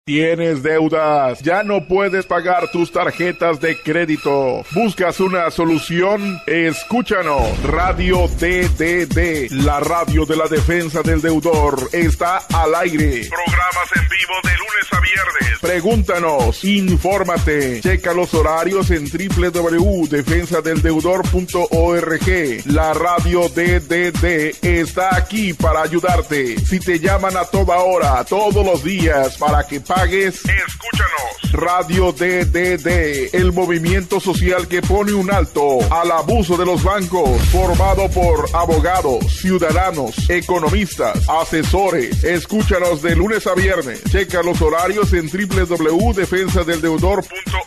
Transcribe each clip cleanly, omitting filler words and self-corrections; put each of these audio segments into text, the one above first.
¿Tienes deudas? ¿Ya no puedes pagar tus tarjetas de crédito? ¿Buscas una solución? Escúchanos. Radio DDD, la radio de la defensa del deudor, está al aire. Programas en vivo de lunes a viernes. Pregúntanos, infórmate. Checa los horarios en www.defensadeldeudor.org. La radio DDD está aquí para ayudarte. Si te llaman a toda hora, todos los días, para que pagues, escúchanos. Radio DDD, el movimiento social que pone un alto al abuso de los bancos, formado por abogados, ciudadanos, economistas, asesores. Escúchanos de lunes a viernes. Checa los horarios en www.defensadeldeudor.org.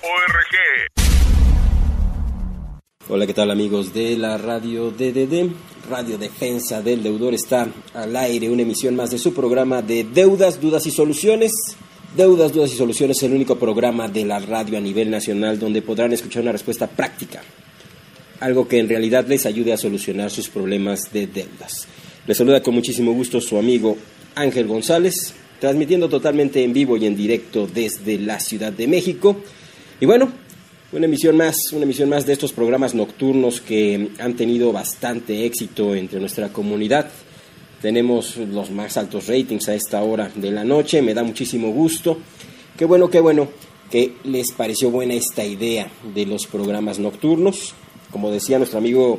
Hola, ¿qué tal, amigos de la radio DDD? Radio Defensa del Deudor está al aire, una emisión más de su programa de Deudas, Dudas y Soluciones. Deudas, Dudas y Soluciones es el único programa de la radio a nivel nacional donde podrán escuchar una respuesta práctica, algo que en realidad les ayude a solucionar sus problemas de deudas. Les saluda con muchísimo gusto su amigo Ángel González, transmitiendo totalmente en vivo y en directo desde la Ciudad de México. Y bueno, una emisión más de estos programas nocturnos que han tenido bastante éxito entre nuestra comunidad. Tenemos los más altos ratings a esta hora de la noche, me da muchísimo gusto. Qué bueno que les pareció buena esta idea de los programas nocturnos. Como decía nuestro amigo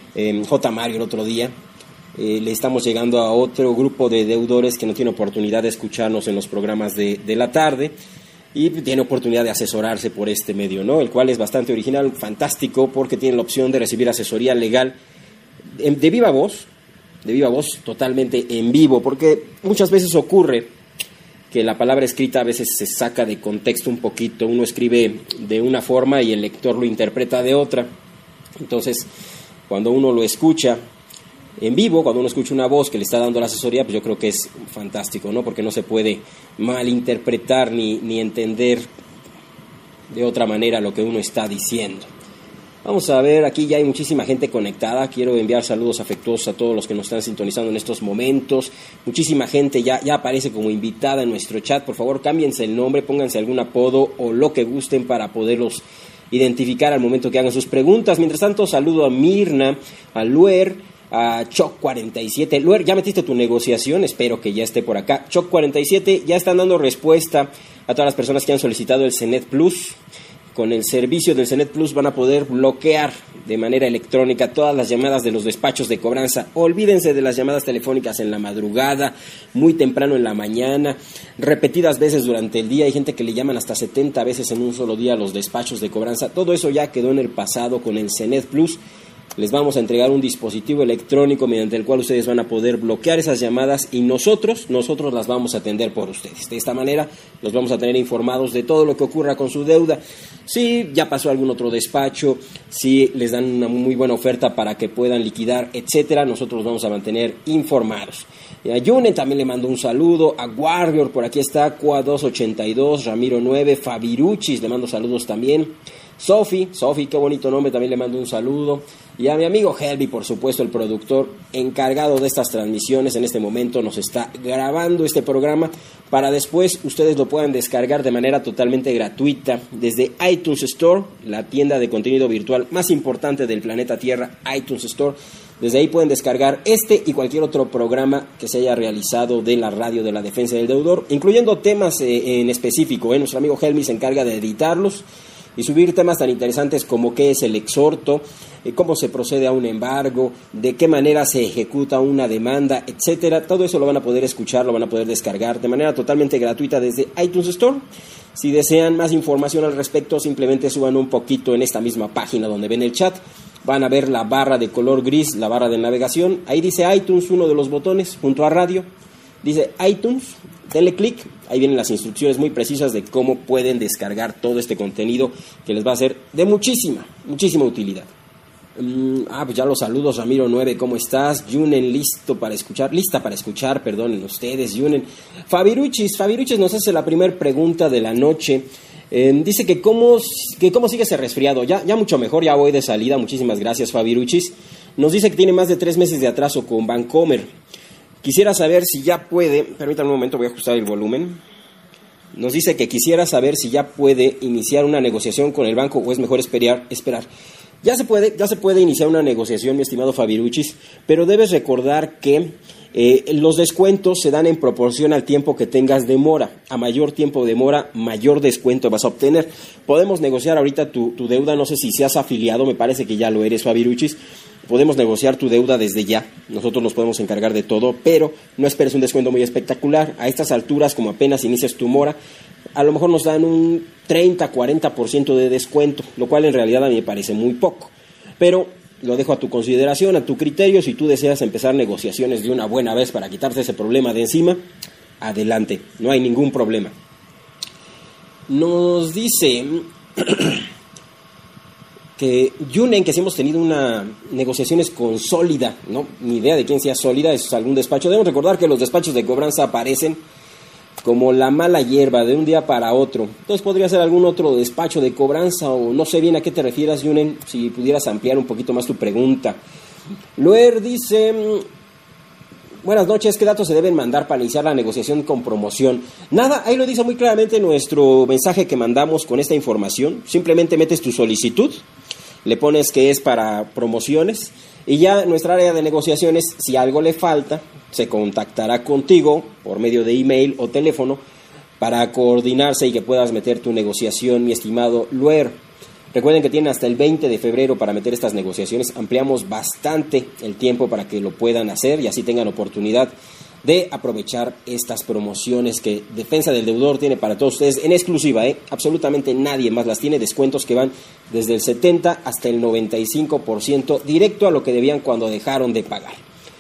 J. Mario el otro día, le estamos llegando a otro grupo de deudores que no tiene oportunidad de escucharnos en los programas de la tarde y tiene oportunidad de asesorarse por este medio, ¿no? El cual es bastante original, fantástico, porque tiene la opción de recibir asesoría legal de viva voz, totalmente en vivo, porque muchas veces ocurre que la palabra escrita a veces se saca de contexto un poquito, uno escribe de una forma y el lector lo interpreta de otra. Entonces, cuando uno lo escucha en vivo, cuando uno escucha una voz que le está dando la asesoría, pues yo creo que es fantástico, ¿no? Porque no se puede malinterpretar ni entender de otra manera lo que uno está diciendo. Vamos a ver, aquí ya hay muchísima gente conectada. Quiero enviar saludos afectuosos a todos los que nos están sintonizando en estos momentos. Muchísima gente ya aparece como invitada en nuestro chat. Por favor, cámbiense el nombre, pónganse algún apodo o lo que gusten para poderlos identificar al momento que hagan sus preguntas. Mientras tanto, saludo a Mirna, a Luer, a Choc47. Luer, ¿ya metiste tu negociación? Espero que ya esté por acá. Choc47, ya están dando respuesta a todas las personas que han solicitado el CENET Plus. Con el servicio del CENET Plus van a poder bloquear de manera electrónica todas las llamadas de los despachos de cobranza. Olvídense de las llamadas telefónicas en la madrugada, muy temprano en la mañana, repetidas veces durante el día. Hay gente que le llaman hasta 70 veces en un solo día a los despachos de cobranza. Todo eso ya quedó en el pasado con el CENET Plus. Les vamos a entregar un dispositivo electrónico mediante el cual ustedes van a poder bloquear esas llamadas y nosotros las vamos a atender por ustedes. De esta manera los vamos a tener informados de todo lo que ocurra con su deuda. Si ya pasó algún otro despacho, si les dan una muy buena oferta para que puedan liquidar, etcétera, nosotros los vamos a mantener informados. A Yunen también le mando un saludo, a Warrior, por aquí está, Cua 282, Ramiro 9, Fabiruchis, le mando saludos también. Sofi, qué bonito nombre, también le mando un saludo. Y a mi amigo Helvi, por supuesto, el productor encargado de estas transmisiones, en este momento nos está grabando este programa para después ustedes lo puedan descargar de manera totalmente gratuita desde iTunes Store, la tienda de contenido virtual más importante del planeta Tierra, iTunes Store. Desde ahí pueden descargar este y cualquier otro programa que se haya realizado de la radio de la defensa del deudor, incluyendo temas en específico. Nuestro amigo Helmi se encarga de editarlos y subir temas tan interesantes como qué es el exhorto, cómo se procede a un embargo, de qué manera se ejecuta una demanda, etcétera. Todo eso lo van a poder escuchar, lo van a poder descargar de manera totalmente gratuita desde iTunes Store. Si desean más información al respecto, simplemente suban un poquito en esta misma página donde ven el chat. Van a ver la barra de color gris, la barra de navegación. Ahí dice iTunes, uno de los botones, junto a radio. Dice iTunes, denle clic, ahí vienen las instrucciones muy precisas de cómo pueden descargar todo este contenido que les va a ser de muchísima utilidad. Pues ya los saludos, Ramiro 9, ¿cómo estás? Yunen, lista para escuchar, perdonen ustedes, Yunen. Fabiruchis nos hace la primera pregunta de la noche. Dice que cómo sigue ese resfriado. Ya mucho mejor, ya voy de salida, muchísimas gracias, Fabiruchis. Nos dice que tiene más de 3 meses de atraso con Bancomer. Quisiera saber si ya puede, permítanme un momento, voy a ajustar el volumen. nos dice que quisiera saber si ya puede iniciar una negociación con el banco o es mejor esperar. Ya se puede iniciar una negociación, mi estimado Fabiruchis, pero debes recordar que los descuentos se dan en proporción al tiempo que tengas de mora. A mayor tiempo de mora, mayor descuento vas a obtener. Podemos negociar ahorita tu deuda, no sé si seas afiliado, me parece que ya lo eres, Fabiruchis. Podemos negociar tu deuda desde ya, nosotros nos podemos encargar de todo, pero no esperes un descuento muy espectacular. A estas alturas, como apenas inicias tu mora, a lo mejor nos dan un 30-40% de descuento, lo cual en realidad a mí me parece muy poco. Pero lo dejo a tu consideración, a tu criterio. Si tú deseas empezar negociaciones de una buena vez para quitarte ese problema de encima, adelante, no hay ningún problema. Nos dice que Yunen, que si hemos tenido una negociaciones con Sólida, no, ni idea de quién sea Sólida, es algún despacho. Debemos recordar que los despachos de cobranza aparecen como la mala hierba de un día para otro. Entonces podría ser algún otro despacho de cobranza, o no sé bien a qué te refieras, Yunen, si pudieras ampliar un poquito más tu pregunta. Luer dice: buenas noches, ¿qué datos se deben mandar para iniciar la negociación con promoción? Nada, ahí lo dice muy claramente nuestro mensaje que mandamos con esta información. Simplemente metes tu solicitud, le pones que es para promociones, y ya nuestra área de negociaciones, si algo le falta, se contactará contigo por medio de email o teléfono para coordinarse y que puedas meter tu negociación, mi estimado Luer. Recuerden que tienen hasta el 20 de febrero para meter estas negociaciones. Ampliamos bastante el tiempo para que lo puedan hacer y así tengan oportunidad de aprovechar estas promociones que Defensa del Deudor tiene para todos ustedes en exclusiva, absolutamente nadie más las tiene. Descuentos que van desde el 70 hasta el 95% directo a lo que debían cuando dejaron de pagar.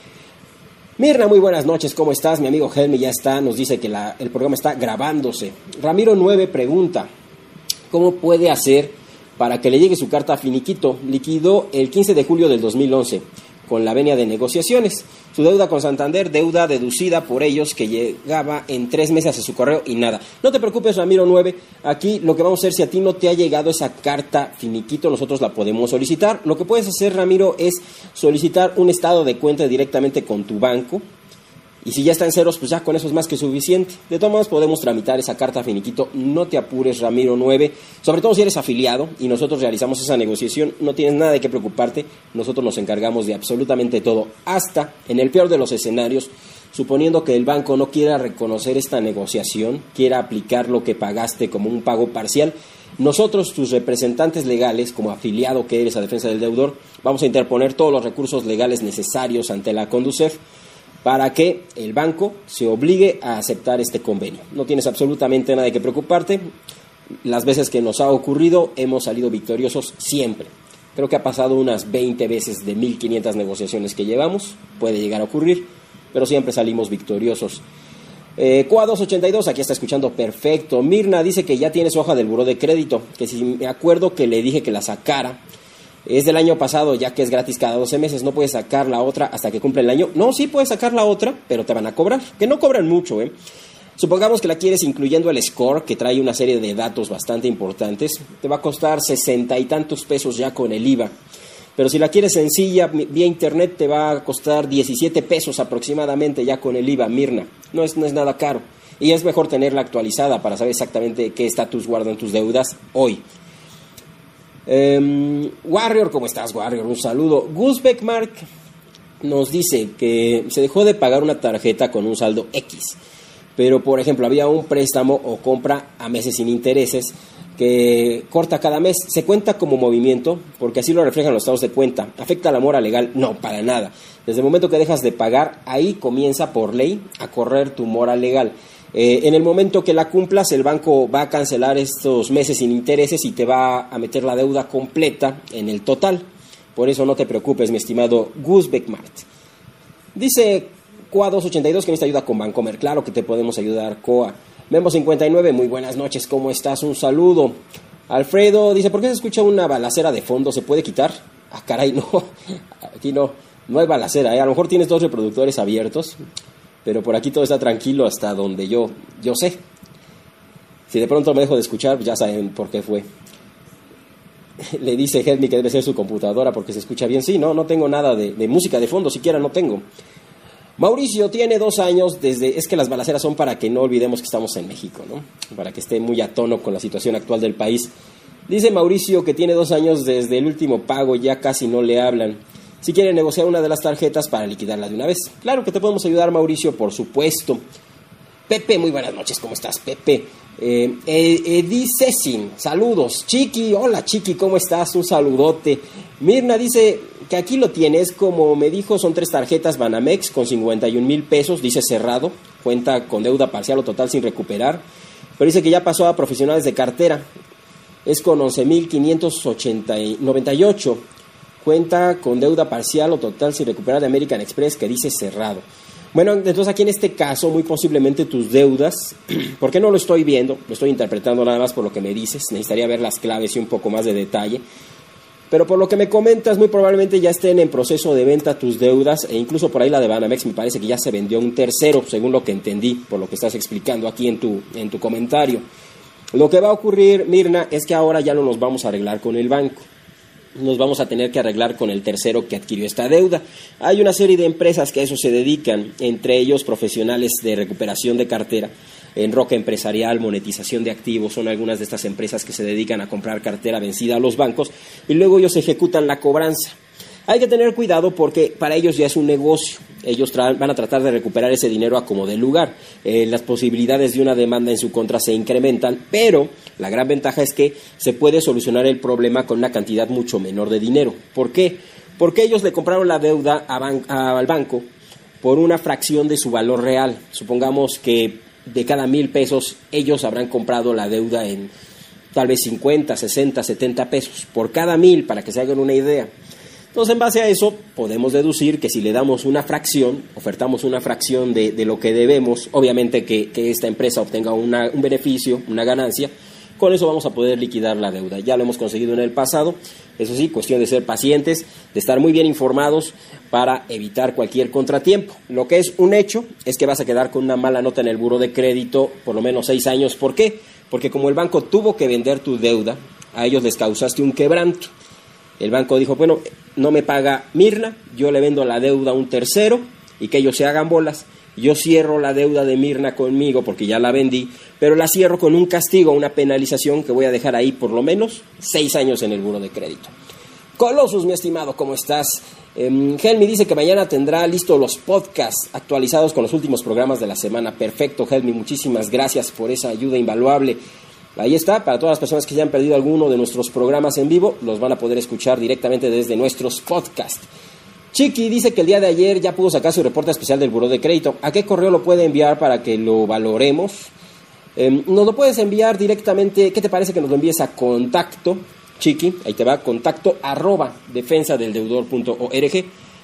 Mirna, muy buenas noches, ¿cómo estás? Mi amigo Helmi ya está, nos dice que el programa está grabándose. Ramiro 9 pregunta: ¿cómo puede hacer para que le llegue su carta a finiquito? Liquidó el 15 de julio del 2011 con la venia de negociaciones. Su deuda con Santander, deuda deducida por ellos que llegaba en 3 meses a su correo y nada. No te preocupes, Ramiro 9, aquí lo que vamos a hacer, si a ti no te ha llegado esa carta finiquito, nosotros la podemos solicitar. Lo que puedes hacer, Ramiro, es solicitar un estado de cuenta directamente con tu banco. Y si ya está en ceros, pues ya con eso es más que suficiente. De todos modos, podemos tramitar esa carta finiquito. No te apures, Ramiro 9. Sobre todo si eres afiliado y nosotros realizamos esa negociación, no tienes nada de qué preocuparte. Nosotros nos encargamos de absolutamente todo. Hasta, en el peor de los escenarios, suponiendo que el banco no quiera reconocer esta negociación, quiera aplicar lo que pagaste como un pago parcial, nosotros, tus representantes legales, como afiliado que eres a Defensa del Deudor, vamos a interponer todos los recursos legales necesarios ante la Conducef para que el banco se obligue a aceptar este convenio. No tienes absolutamente nada de que preocuparte. Las veces que nos ha ocurrido, hemos salido victoriosos siempre. Creo que ha pasado unas 20 veces de 1,500 negociaciones que llevamos. Puede llegar a ocurrir, pero siempre salimos victoriosos. Coa 282, aquí está escuchando perfecto. Mirna dice que ya tiene su hoja del buró de crédito, que si me acuerdo que le dije que la sacara. Es del año pasado, ya que es gratis cada 12 meses, no puedes sacar la otra hasta que cumple el año. No, sí puedes sacar la otra, pero te van a cobrar, que no cobran mucho, Supongamos que la quieres incluyendo el score, que trae una serie de datos bastante importantes, te va a costar 60 y tantos pesos ya con el IVA. Pero si la quieres sencilla, vía internet, te va a costar 17 pesos aproximadamente ya con el IVA, Mirna. No es nada caro. Y es mejor tenerla actualizada para saber exactamente qué estatus guardan tus deudas hoy. Warrior, ¿cómo estás, Warrior? Un saludo. Gus Beckmark nos dice que se dejó de pagar una tarjeta con un saldo X, pero por ejemplo había un préstamo o compra a meses sin intereses que corta cada mes. ¿Se cuenta como movimiento? Porque así lo reflejan los estados de cuenta. ¿Afecta la mora legal? No, para nada. Desde el momento que dejas de pagar, ahí comienza por ley a correr tu mora legal. En el momento que la cumplas, el banco va a cancelar estos meses sin intereses y te va a meter la deuda completa en el total. Por eso no te preocupes, mi estimado Gus Beckmart. Dice Coa 282 que necesita ayuda con Bancomer. Claro que te podemos ayudar, Coa. Memo 59, muy buenas noches, ¿cómo estás? Un saludo. Alfredo dice, ¿por qué se escucha una balacera de fondo? ¿Se puede quitar? Ah, caray, no. Aquí no hay balacera, A lo mejor tienes 2 reproductores abiertos, pero por aquí todo está tranquilo hasta donde yo sé. Si de pronto me dejo de escuchar, pues ya saben por qué fue. Le dice Helmi que debe ser su computadora porque se escucha bien. Sí, no tengo nada de música de fondo, siquiera no tengo. Mauricio tiene 2 años desde... Es que las balaceras son para que no olvidemos que estamos en México, ¿no? Para que esté muy a tono con la situación actual del país. Dice Mauricio que tiene 2 años desde el último pago, ya casi no le hablan. Si quiere negociar una de las tarjetas para liquidarla de una vez. Claro que te podemos ayudar, Mauricio, por supuesto. Pepe, muy buenas noches, ¿cómo estás, Pepe? Dice Sin, saludos. Chiqui, hola Chiqui, ¿cómo estás? Un saludote. Mirna dice que aquí lo tienes, como me dijo, son 3 tarjetas Banamex con 51,000 pesos, dice cerrado, cuenta con deuda parcial o total sin recuperar, pero dice que ya pasó a profesionales de cartera, es con 11,598, cuenta con deuda parcial o total sin recuperar de American Express, que dice cerrado. Bueno, entonces aquí en este caso, muy posiblemente tus deudas, porque no lo estoy viendo, lo estoy interpretando nada más por lo que me dices, necesitaría ver las claves y un poco más de detalle, pero por lo que me comentas, muy probablemente ya estén en proceso de venta tus deudas, e incluso por ahí la de Banamex me parece que ya se vendió un tercero, según lo que entendí, por lo que estás explicando aquí en tu comentario. Lo que va a ocurrir, Mirna, es que ahora ya no nos vamos a arreglar con el banco. Nos vamos a tener que arreglar con el tercero que adquirió esta deuda. Hay una serie de empresas que a eso se dedican, entre ellos profesionales de recuperación de cartera, Enroque Empresarial, monetización de activos, son algunas de estas empresas que se dedican a comprar cartera vencida a los bancos y luego ellos ejecutan la cobranza. Hay que tener cuidado porque para ellos ya es un negocio. Ellos van a tratar de recuperar ese dinero a como dé lugar. Las posibilidades de una demanda en su contra se incrementan, pero la gran ventaja es que se puede solucionar el problema con una cantidad mucho menor de dinero. ¿Por qué? Porque ellos le compraron la deuda al banco por una fracción de su valor real. Supongamos que de cada 1,000 pesos ellos habrán comprado la deuda en tal vez 50, 60, 70 pesos por cada 1,000, para que se hagan una idea. Entonces, en base a eso, podemos deducir que si le damos una fracción, ofertamos una fracción de lo que debemos, obviamente que esta empresa obtenga un beneficio, una ganancia, con eso vamos a poder liquidar la deuda. Ya lo hemos conseguido en el pasado, eso sí, cuestión de ser pacientes, de estar muy bien informados para evitar cualquier contratiempo. Lo que es un hecho es que vas a quedar con una mala nota en el buró de crédito por lo menos 6 años. ¿Por qué? Porque como el banco tuvo que vender tu deuda, a ellos les causaste un quebranto. El banco dijo, bueno, no me paga Mirna, yo le vendo la deuda a un tercero y que ellos se hagan bolas. Yo cierro la deuda de Mirna conmigo porque ya la vendí, pero la cierro con un castigo, una penalización que voy a dejar ahí por lo menos 6 años en el buró de crédito. Colossus, mi estimado, ¿cómo estás? Helmi dice que mañana tendrá listos los podcasts actualizados con los últimos programas de la semana. Perfecto, Helmi, muchísimas gracias por esa ayuda invaluable. Ahí está, para todas las personas que ya han perdido alguno de nuestros programas en vivo, los van a poder escuchar directamente desde nuestros podcasts. Chiqui dice que el día de ayer ya pudo sacar su reporte especial del buró de crédito. ¿A qué correo lo puede enviar para que lo valoremos? Nos lo puedes enviar directamente. ¿Qué te parece que nos lo envíes a contacto, Chiqui? Ahí te va, contacto@defensadeldeudor.org,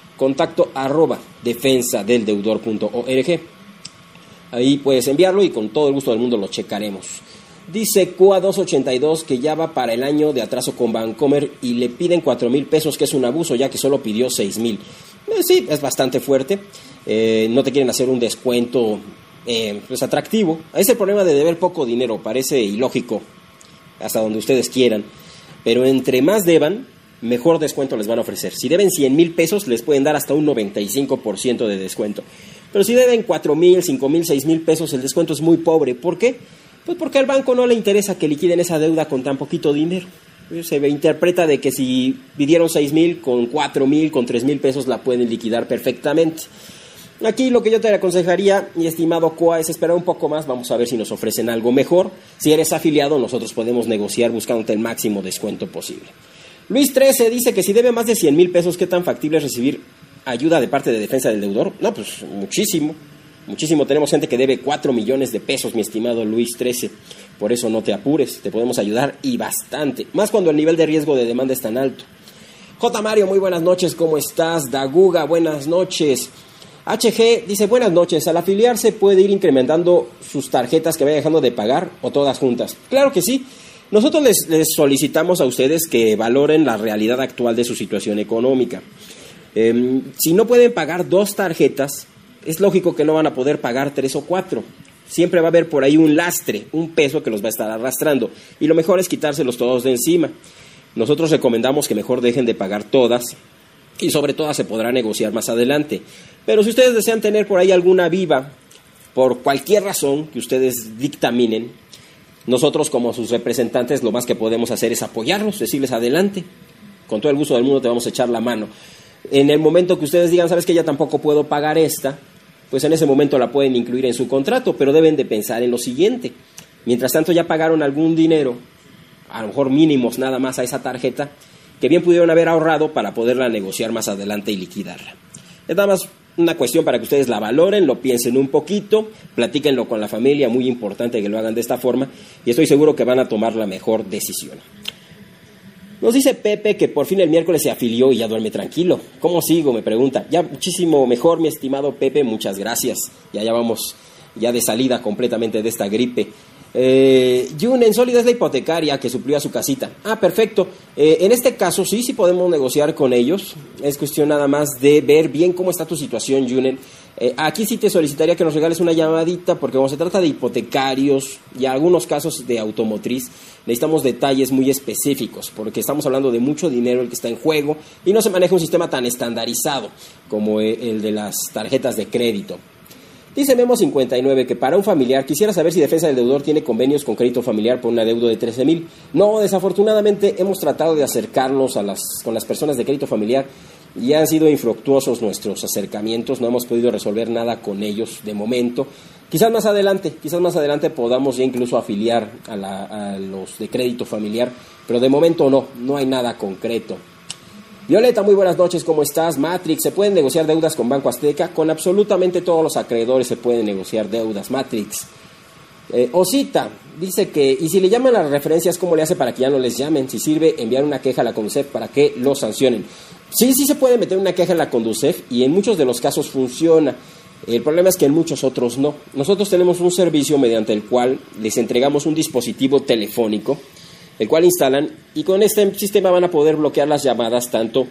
contacto@defensadeldeudor.org. Ahí puedes enviarlo y con todo el gusto del mundo lo checaremos. Dice CUA282 que ya va para el año de atraso con Bancomer y le piden 4,000 pesos, que es un abuso ya que solo pidió 6,000. Sí, es bastante fuerte. No te quieren hacer un descuento pues atractivo. Es el problema de deber poco dinero, parece ilógico hasta donde ustedes quieran, pero entre más deban, mejor descuento les van a ofrecer. Si deben 100,000 pesos, les pueden dar hasta un 95% de descuento. Pero si deben 4,000, 5,000, 6,000 pesos, el descuento es muy pobre. ¿Por qué? Pues porque al banco no le interesa que liquiden esa deuda con tan poquito dinero. Se interpreta de que si pidieron 6,000, con 4,000, con 3,000 pesos la pueden liquidar perfectamente. Aquí lo que yo te aconsejaría, mi estimado COA, es esperar un poco más. Vamos a ver si nos ofrecen algo mejor. Si eres afiliado, nosotros podemos negociar buscándote el máximo descuento posible. Luis 13 dice que si debe más de 100,000 pesos, ¿qué tan factible es recibir ayuda de parte de defensa del deudor? No, pues muchísimo. Muchísimo, tenemos gente que debe 4 millones de pesos, mi estimado Luis 13. Por eso no te apures, te podemos ayudar y bastante. Más cuando el nivel de riesgo de demanda es tan alto. J. Mario, muy buenas noches, ¿cómo estás? Daguga, buenas noches. HG dice, buenas noches, al afiliarse puede ir incrementando sus tarjetas que vaya dejando de pagar o todas juntas. Claro que sí. Nosotros les solicitamos a ustedes que valoren la realidad actual de su situación económica. Si no pueden pagar 2 tarjetas, es lógico que no van a poder pagar 3 o 4. Siempre va a haber por ahí un lastre, un peso que los va a estar arrastrando. Y lo mejor es quitárselos todos de encima. Nosotros recomendamos que mejor dejen de pagar todas y sobre todo se podrá negociar más adelante. Pero si ustedes desean tener por ahí alguna viva, por cualquier razón que ustedes dictaminen, nosotros como sus representantes lo más que podemos hacer es apoyarlos, decirles adelante, con todo el gusto del mundo te vamos a echar la mano. En el momento que ustedes digan, sabes que ya tampoco puedo pagar esta, pues en ese momento la pueden incluir en su contrato, pero deben de pensar en lo siguiente. Mientras tanto ya pagaron algún dinero, a lo mejor mínimos nada más a esa tarjeta, que bien pudieron haber ahorrado para poderla negociar más adelante y liquidarla. Es nada más una cuestión para que ustedes la valoren, lo piensen un poquito, platíquenlo con la familia, muy importante que lo hagan de esta forma, y estoy seguro que van a tomar la mejor decisión. Nos dice Pepe que por fin el miércoles se afilió y ya duerme tranquilo. ¿Cómo sigo?, me pregunta. Ya muchísimo mejor, mi estimado Pepe, muchas gracias. Ya vamos ya de salida completamente de esta gripe. Yunen, Sólida es la hipotecaria que suplió a su casita. Perfecto. En este caso sí podemos negociar con ellos. Es cuestión nada más de ver bien cómo está tu situación, Yunen. Aquí sí te solicitaría que nos regales una llamadita, porque como se trata de hipotecarios y algunos casos de automotriz, necesitamos detalles muy específicos, porque estamos hablando de mucho dinero el que está en juego y no se maneja un sistema tan estandarizado como el de las tarjetas de crédito. Dice Memo 59 que para un familiar quisiera saber si Defensa del Deudor tiene convenios con Crédito Familiar por un adeudo de 13,000. No, desafortunadamente hemos tratado de acercarnos con las personas de Crédito Familiar y han sido infructuosos nuestros acercamientos, no hemos podido resolver nada con ellos de momento. Quizás más adelante podamos ya incluso afiliar a los de Crédito Familiar, pero de momento no hay nada concreto. Violeta, muy buenas noches, ¿cómo estás? Matrix, ¿se pueden negociar deudas con Banco Azteca? Con absolutamente todos los acreedores se pueden negociar deudas, Matrix. Osita dice que, ¿y si le llaman a las referencias, cómo le hace para que ya no les llamen? Si sirve enviar una queja a la Conducef para que lo sancionen. Sí se puede meter una queja en la Conducef y en muchos de los casos funciona. El problema es que en muchos otros no. Nosotros tenemos un servicio mediante el cual les entregamos un dispositivo telefónico, el cual instalan, y con este sistema van a poder bloquear las llamadas tanto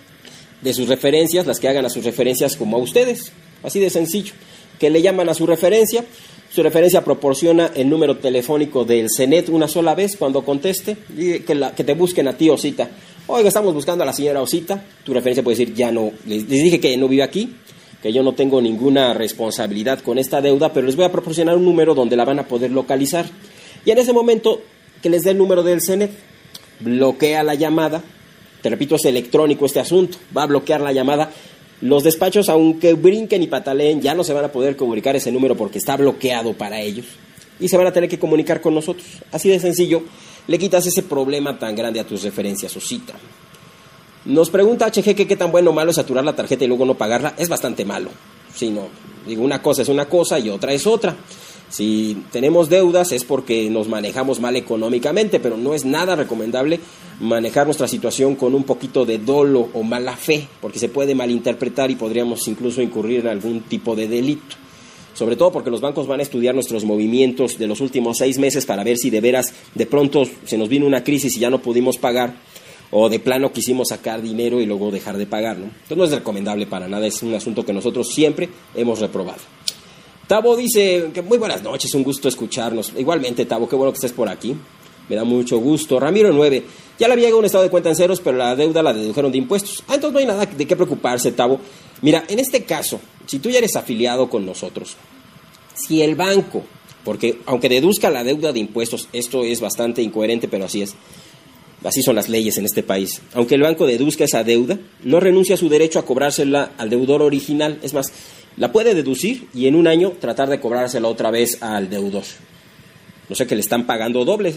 de sus referencias, las que hagan a sus referencias, como a ustedes. Así de sencillo, que le llaman a su referencia proporciona el número telefónico del CENET una sola vez cuando conteste, y que te busquen a ti, Osita. Oiga, estamos buscando a la señora Osita. Tu referencia puede decir, ya no, les dije que no vive aquí, que yo no tengo ninguna responsabilidad con esta deuda, pero les voy a proporcionar un número donde la van a poder localizar. Y en ese momento que les dé el número del CENET, bloquea la llamada. Te repito, es electrónico este asunto, va a bloquear la llamada. Los despachos, aunque brinquen y pataleen, ya no se van a poder comunicar ese número porque está bloqueado para ellos, y se van a tener que comunicar con nosotros. Así de sencillo, le quitas ese problema tan grande a tus referencias, Osita. Nos pregunta HG que qué tan bueno o malo es saturar la tarjeta y luego no pagarla. Es bastante malo. Sí, no, digo, una cosa es una cosa y otra es otra. Si tenemos deudas es porque nos manejamos mal económicamente, pero no es nada recomendable manejar nuestra situación con un poquito de dolo o mala fe, porque se puede malinterpretar y podríamos incluso incurrir en algún tipo de delito. Sobre todo porque los bancos van a estudiar nuestros movimientos de los últimos 6 meses para ver si de veras de pronto se nos vino una crisis y ya no pudimos pagar, o de plano quisimos sacar dinero y luego dejar de pagar, ¿no? Entonces no es recomendable para nada, es un asunto que nosotros siempre hemos reprobado. Tabo dice que muy buenas noches, un gusto escucharnos. Igualmente, Tabo, qué bueno que estés por aquí. Me da mucho gusto. Ramiro 9, ya le había llegado un estado de cuenta en ceros, pero la deuda la dedujeron de impuestos. Entonces no hay nada de qué preocuparse, Tabo. Mira, en este caso, si tú ya eres afiliado con nosotros, si el banco, porque aunque deduzca la deuda de impuestos, esto es bastante incoherente, pero así es. Así son las leyes en este país. Aunque el banco deduzca esa deuda, no renuncia a su derecho a cobrársela al deudor original. Es más, la puede deducir y en un año tratar de cobrársela otra vez al deudor. No sé, que le están pagando doble,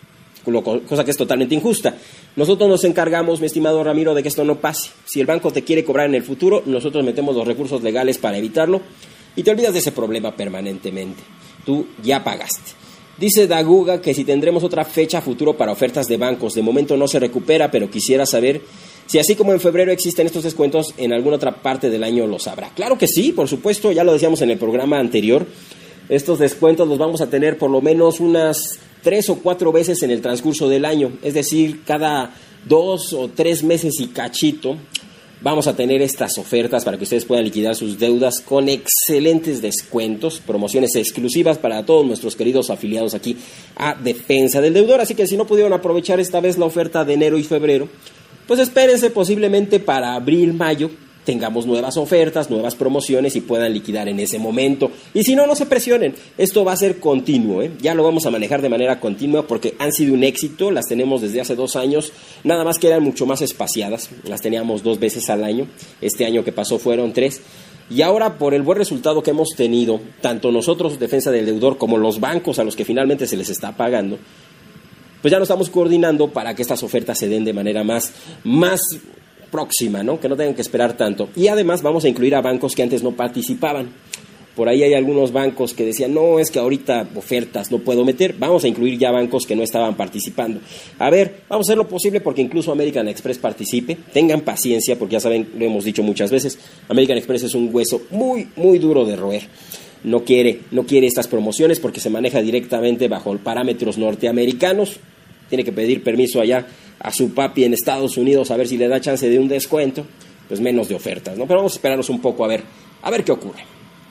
cosa que es totalmente injusta. Nosotros nos encargamos, mi estimado Ramiro, de que esto no pase. Si el banco te quiere cobrar en el futuro, nosotros metemos los recursos legales para evitarlo y te olvidas de ese problema permanentemente. Tú ya pagaste. Dice Daguga que si tendremos otra fecha a futuro para ofertas de bancos. De momento no se recupera, pero quisiera saber si así como en febrero existen estos descuentos, en alguna otra parte del año los habrá. Claro que sí, por supuesto, ya lo decíamos en el programa anterior. Estos descuentos los vamos a tener por lo menos unas 3 o 4 veces en el transcurso del año. Es decir, cada 2 o 3 meses y cachito vamos a tener estas ofertas para que ustedes puedan liquidar sus deudas con excelentes descuentos, promociones exclusivas para todos nuestros queridos afiliados aquí a Defensa del Deudor. Así que si no pudieron aprovechar esta vez la oferta de enero y febrero, pues espérense, posiblemente para abril, mayo, tengamos nuevas ofertas, nuevas promociones y puedan liquidar en ese momento. Y si no, no se presionen, esto va a ser continuo, ya lo vamos a manejar de manera continua porque han sido un éxito, las tenemos desde hace 2 años, nada más que eran mucho más espaciadas, las teníamos 2 veces al año, este año que pasó fueron 3, y ahora por el buen resultado que hemos tenido, tanto nosotros, Defensa del Deudor, como los bancos a los que finalmente se les está pagando, pues ya nos estamos coordinando para que estas ofertas se den de manera más próxima, ¿no? Que no tengan que esperar tanto. Y además vamos a incluir a bancos que antes no participaban. Por ahí hay algunos bancos que decían, no, es que ahorita ofertas no puedo meter. Vamos a incluir ya bancos que no estaban participando. A ver, vamos a hacer lo posible porque incluso American Express participe. Tengan paciencia porque ya saben, lo hemos dicho muchas veces, American Express es un hueso muy, muy duro de roer. No quiere estas promociones porque se maneja directamente bajo parámetros norteamericanos. Tiene que pedir permiso allá a su papi en Estados Unidos a ver si le da chance de un descuento, pues menos de ofertas, ¿no? Pero vamos a esperarnos un poco a ver qué ocurre.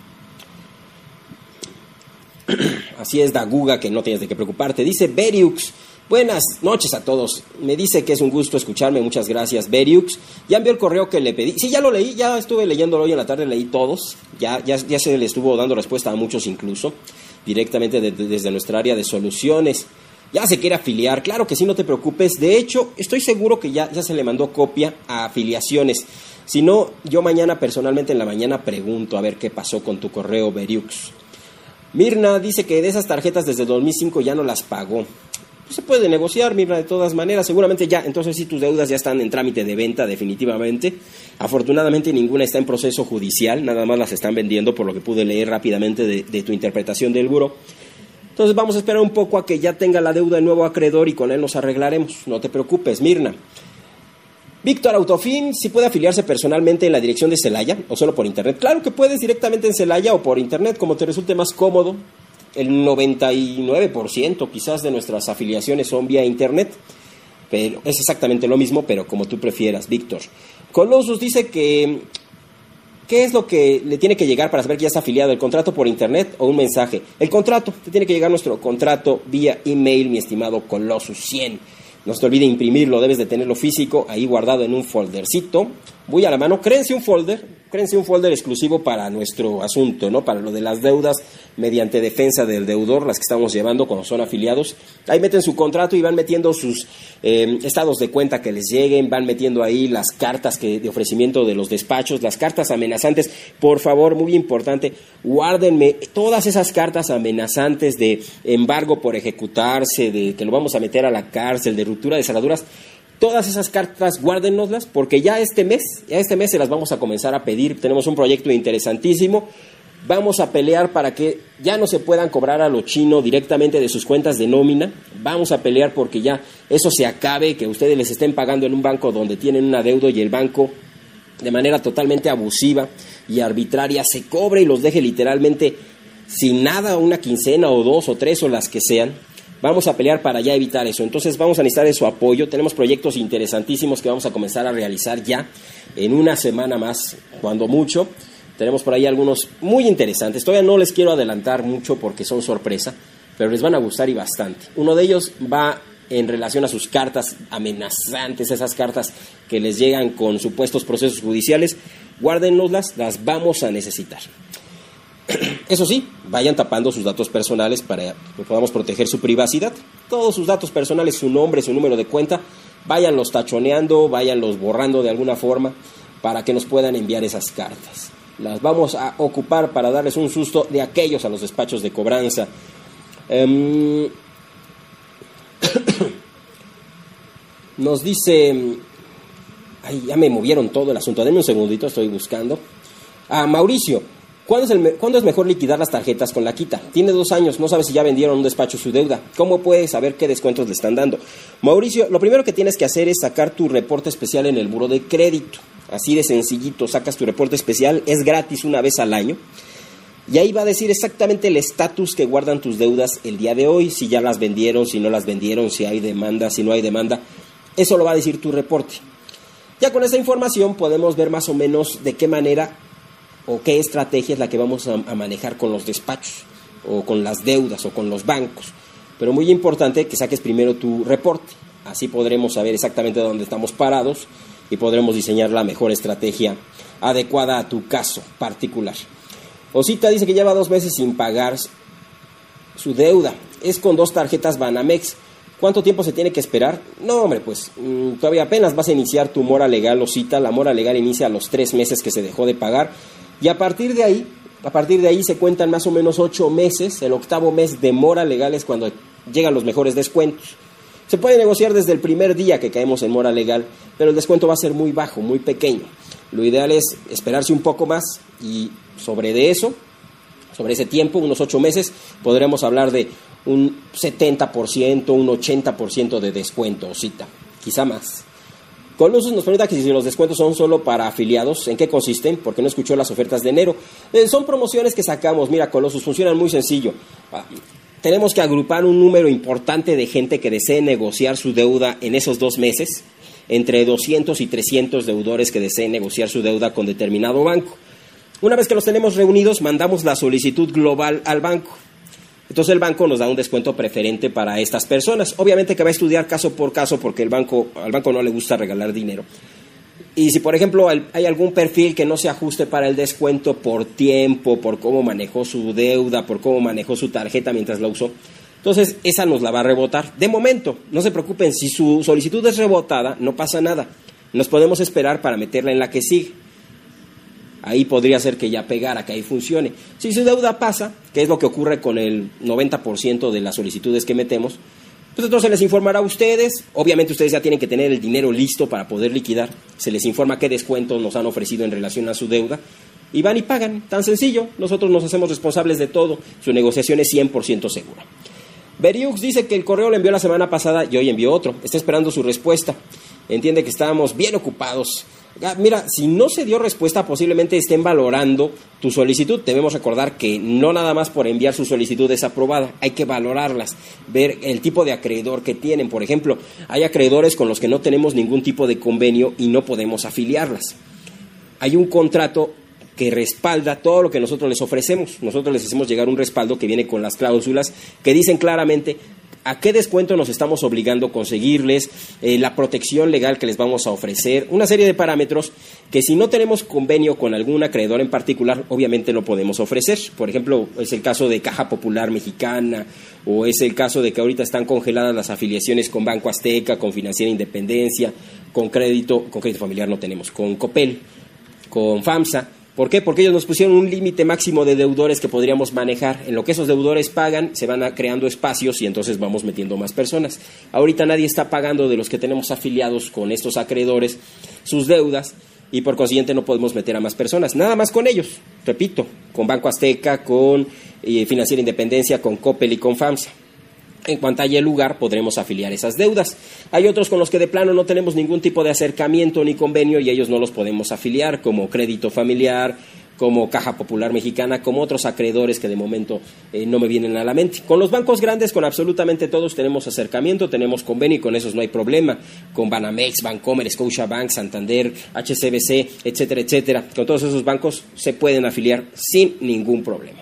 Así es, Daguga, que no tienes de qué preocuparte. Dice Beriux, buenas noches a todos. Me dice que es un gusto escucharme, muchas gracias, Beriux. Ya envió el correo que le pedí. Sí, ya lo leí, ya estuve leyéndolo hoy en la tarde, leí todos. Ya se le estuvo dando respuesta a muchos incluso, directamente desde nuestra área de soluciones. Ya se quiere afiliar, claro que sí, no te preocupes. De hecho, estoy seguro que ya se le mandó copia a afiliaciones. Si no, yo mañana personalmente en la mañana pregunto a ver qué pasó con tu correo, Beriux. Mirna dice que de esas tarjetas desde 2005 ya no las pagó. Pues se puede negociar, Mirna, de todas maneras. Seguramente ya, entonces sí, tus deudas ya están en trámite de venta definitivamente. Afortunadamente ninguna está en proceso judicial, nada más las están vendiendo por lo que pude leer rápidamente de tu interpretación del buró. Entonces vamos a esperar un poco a que ya tenga la deuda el nuevo acreedor y con él nos arreglaremos. No te preocupes, Mirna. Víctor Autofin, ¿sí puede afiliarse personalmente en la dirección de Celaya o solo por internet? Claro que puedes directamente en Celaya o por internet, como te resulte más cómodo. El 99% quizás de nuestras afiliaciones son vía internet, pero es exactamente lo mismo, pero como tú prefieras, Víctor. Colossus dice que ¿qué es lo que le tiene que llegar para saber que ya está afiliado? ¿El contrato por internet o un mensaje? El contrato, te tiene que llegar nuestro contrato vía email, mi estimado Colossus 100. No se te olvide imprimirlo, debes de tenerlo físico, ahí guardado en un foldercito, muy a la mano. Créense un folder exclusivo para nuestro asunto, ¿no? Para lo de las deudas mediante defensa del deudor, las que estamos llevando cuando son afiliados. Ahí meten su contrato y van metiendo sus estados de cuenta que les lleguen, van metiendo ahí las cartas de ofrecimiento de los despachos, las cartas amenazantes. Por favor, muy importante, guárdenme todas esas cartas amenazantes de embargo por ejecutarse, de que lo vamos a meter a la cárcel, de ruptura de cerraduras. Todas esas cartas guárdennoslas porque ya este mes se las vamos a comenzar a pedir. Tenemos un proyecto interesantísimo. Vamos a pelear para que ya no se puedan cobrar a lo chino directamente de sus cuentas de nómina. Vamos a pelear porque ya eso se acabe, que ustedes les estén pagando en un banco donde tienen un adeudo y el banco de manera totalmente abusiva y arbitraria se cobre y los deje literalmente sin nada, una quincena o 2 o 3 o las que sean. Vamos a pelear para ya evitar eso. Entonces vamos a necesitar de su apoyo. Tenemos proyectos interesantísimos que vamos a comenzar a realizar ya en una semana más, cuando mucho. Tenemos por ahí algunos muy interesantes. Todavía no les quiero adelantar mucho porque son sorpresa, pero les van a gustar y bastante. Uno de ellos va en relación a sus cartas amenazantes, esas cartas que les llegan con supuestos procesos judiciales. Guárdennoslas, las vamos a necesitar. Eso sí, vayan tapando sus datos personales para que podamos proteger su privacidad. Todos sus datos personales, su nombre, su número de cuenta, váyanlos tachoneando, váyanlos borrando de alguna forma para que nos puedan enviar esas cartas. Las vamos a ocupar para darles un susto de aquellos a los despachos de cobranza. Nos dice... Ay, ya me movieron todo el asunto. Denme un segundito, estoy buscando. Mauricio, ¿cuándo es mejor liquidar las tarjetas con la quita? Tiene 2 años, no sabe si ya vendieron un despacho su deuda. ¿Cómo puede saber qué descuentos le están dando? Mauricio, lo primero que tienes que hacer es sacar tu reporte especial en el buró de crédito. Así de sencillito, sacas tu reporte especial, es gratis una vez al año. Y ahí va a decir exactamente el estatus que guardan tus deudas el día de hoy, si ya las vendieron, si no las vendieron, si hay demanda, si no hay demanda. Eso lo va a decir tu reporte. Ya con esa información podemos ver más o menos de qué manera o qué estrategia es la que vamos a manejar con los despachos, o con las deudas, o con los bancos. Pero muy importante que saques primero tu reporte. Así podremos saber exactamente dónde estamos parados y podremos diseñar la mejor estrategia adecuada a tu caso particular. Osita dice que lleva 2 meses sin pagar su deuda. Es con 2 tarjetas Banamex. ¿Cuánto tiempo se tiene que esperar? No, hombre, pues todavía apenas vas a iniciar tu mora legal, Osita. La mora legal inicia a los 3 meses que se dejó de pagar. Y a partir de ahí se cuentan más o menos 8 meses. El 8º mes de mora legal es cuando llegan los mejores descuentos. Se puede negociar desde el primer día que caemos en mora legal, pero el descuento va a ser muy bajo, muy pequeño. Lo ideal es esperarse un poco más y sobre ese tiempo, unos 8 meses, podremos hablar de un 70%, un 80% de descuento, Osita, quizá más. Colossus nos pregunta que si los descuentos son solo para afiliados, ¿en qué consisten? Porque no escuchó las ofertas de enero. Son promociones que sacamos. Mira, Colossus, funcionan muy sencillo. Tenemos que agrupar un número importante de gente que desee negociar su deuda en esos 2 meses, entre 200 y 300 deudores que deseen negociar su deuda con determinado banco. Una vez que los tenemos reunidos, mandamos la solicitud global al banco. Entonces el banco nos da un descuento preferente para estas personas. Obviamente que va a estudiar caso por caso porque al banco no le gusta regalar dinero. Y si, por ejemplo, hay algún perfil que no se ajuste para el descuento por tiempo, por cómo manejó su deuda, por cómo manejó su tarjeta mientras la usó, entonces esa nos la va a rebotar. De momento, no se preocupen, si su solicitud es rebotada, no pasa nada. Nos podemos esperar para meterla en la que sigue. Ahí podría ser que ya pegara, que ahí funcione. Si su deuda pasa, que es lo que ocurre con el 90% de las solicitudes que metemos, pues entonces se les informará a ustedes. Obviamente ustedes ya tienen que tener el dinero listo para poder liquidar. Se les informa qué descuentos nos han ofrecido en relación a su deuda y van y pagan. Tan sencillo, nosotros nos hacemos responsables de todo. Su negociación es 100% segura. Beriux dice que el correo lo envió la semana pasada y hoy envió otro. Está esperando su respuesta. Entiende que estábamos bien ocupados. Mira, si no se dio respuesta, posiblemente estén valorando tu solicitud. Debemos recordar que no nada más por enviar su solicitud es aprobada, hay que valorarlas, ver el tipo de acreedor que tienen. Por ejemplo, hay acreedores con los que no tenemos ningún tipo de convenio y no podemos afiliarlas. Hay un contrato que respalda todo lo que nosotros les ofrecemos. Nosotros les hacemos llegar un respaldo que viene con las cláusulas que dicen claramente a qué descuento nos estamos obligando a conseguirles, la protección legal que les vamos a ofrecer, una serie de parámetros que si no tenemos convenio con algún acreedor en particular, obviamente no podemos ofrecer. Por ejemplo, es el caso de Caja Popular Mexicana, o es el caso de que ahorita están congeladas las afiliaciones con Banco Azteca, con Financiera Independencia, con crédito familiar no tenemos, con Coppel, con FAMSA. ¿Por qué? Porque ellos nos pusieron un límite máximo de deudores que podríamos manejar. En lo que esos deudores pagan, se van creando espacios y entonces vamos metiendo más personas. Ahorita nadie está pagando de los que tenemos afiliados con estos acreedores sus deudas y por consiguiente no podemos meter a más personas. Nada más con ellos, repito, con Banco Azteca, con Financiera Independencia, con Coppel y con FAMSA. En cuanto haya el lugar, podremos afiliar esas deudas. Hay otros con los que de plano no tenemos ningún tipo de acercamiento ni convenio y ellos no los podemos afiliar, como Crédito Familiar, como Caja Popular Mexicana, como otros acreedores que de momento no me vienen a la mente. Con los bancos grandes, con absolutamente todos tenemos acercamiento, tenemos convenio y con esos no hay problema. Con Banamex, Bancomer, Scotiabank, Santander, HSBC, etcétera, etcétera. Con todos esos bancos se pueden afiliar sin ningún problema.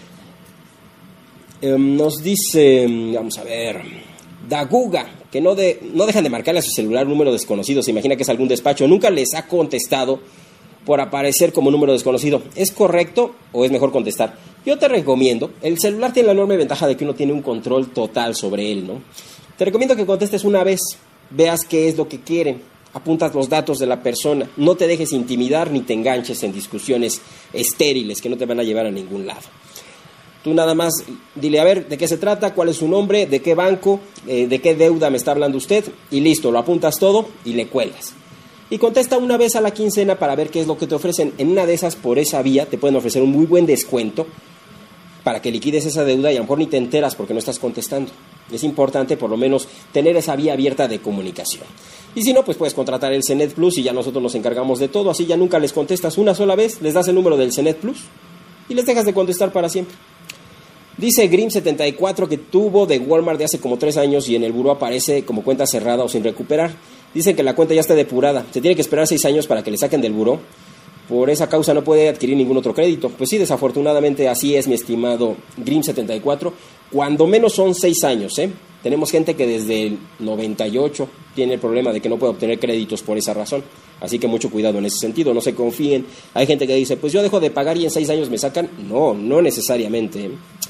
Nos dice, vamos a ver, Daguga, que no dejan de marcarle a su celular un número desconocido. Se imagina que es algún despacho. Nunca les ha contestado por aparecer como número desconocido. ¿Es correcto o es mejor contestar? Yo te recomiendo, el celular tiene la enorme ventaja de que uno tiene un control total sobre él, ¿no? Te recomiendo que contestes una vez, veas qué es lo que quieren, apuntas los datos de la persona, no te dejes intimidar ni te enganches en discusiones estériles que no te van a llevar a ningún lado. Tú nada más dile, a ver, ¿de qué se trata? ¿Cuál es su nombre? ¿De qué banco? ¿De qué deuda me está hablando usted? Y listo, lo apuntas todo y le cuelgas. Y contesta una vez a la quincena para ver qué es lo que te ofrecen. En una de esas, por esa vía, te pueden ofrecer un muy buen descuento para que liquides esa deuda y a lo mejor ni te enteras porque no estás contestando. Es importante por lo menos tener esa vía abierta de comunicación. Y si no, pues puedes contratar el CENET Plus y ya nosotros nos encargamos de todo. Así ya nunca les contestas una sola vez, les das el número del CENET Plus y les dejas de contestar para siempre. Dice Grim74 que tuvo de Walmart de hace como 3 años y en el buró aparece como cuenta cerrada o sin recuperar. Dicen que la cuenta ya está depurada. Se tiene que esperar 6 años para que le saquen del buró. Por esa causa no puede adquirir ningún otro crédito. Pues sí, desafortunadamente así es, mi estimado Grim74. Cuando menos son 6 años, Tenemos gente que desde el 98 tiene el problema de que no puede obtener créditos por esa razón. Así que mucho cuidado en ese sentido, no se confíen. Hay gente que dice, pues yo dejo de pagar y en 6 años me sacan. No necesariamente.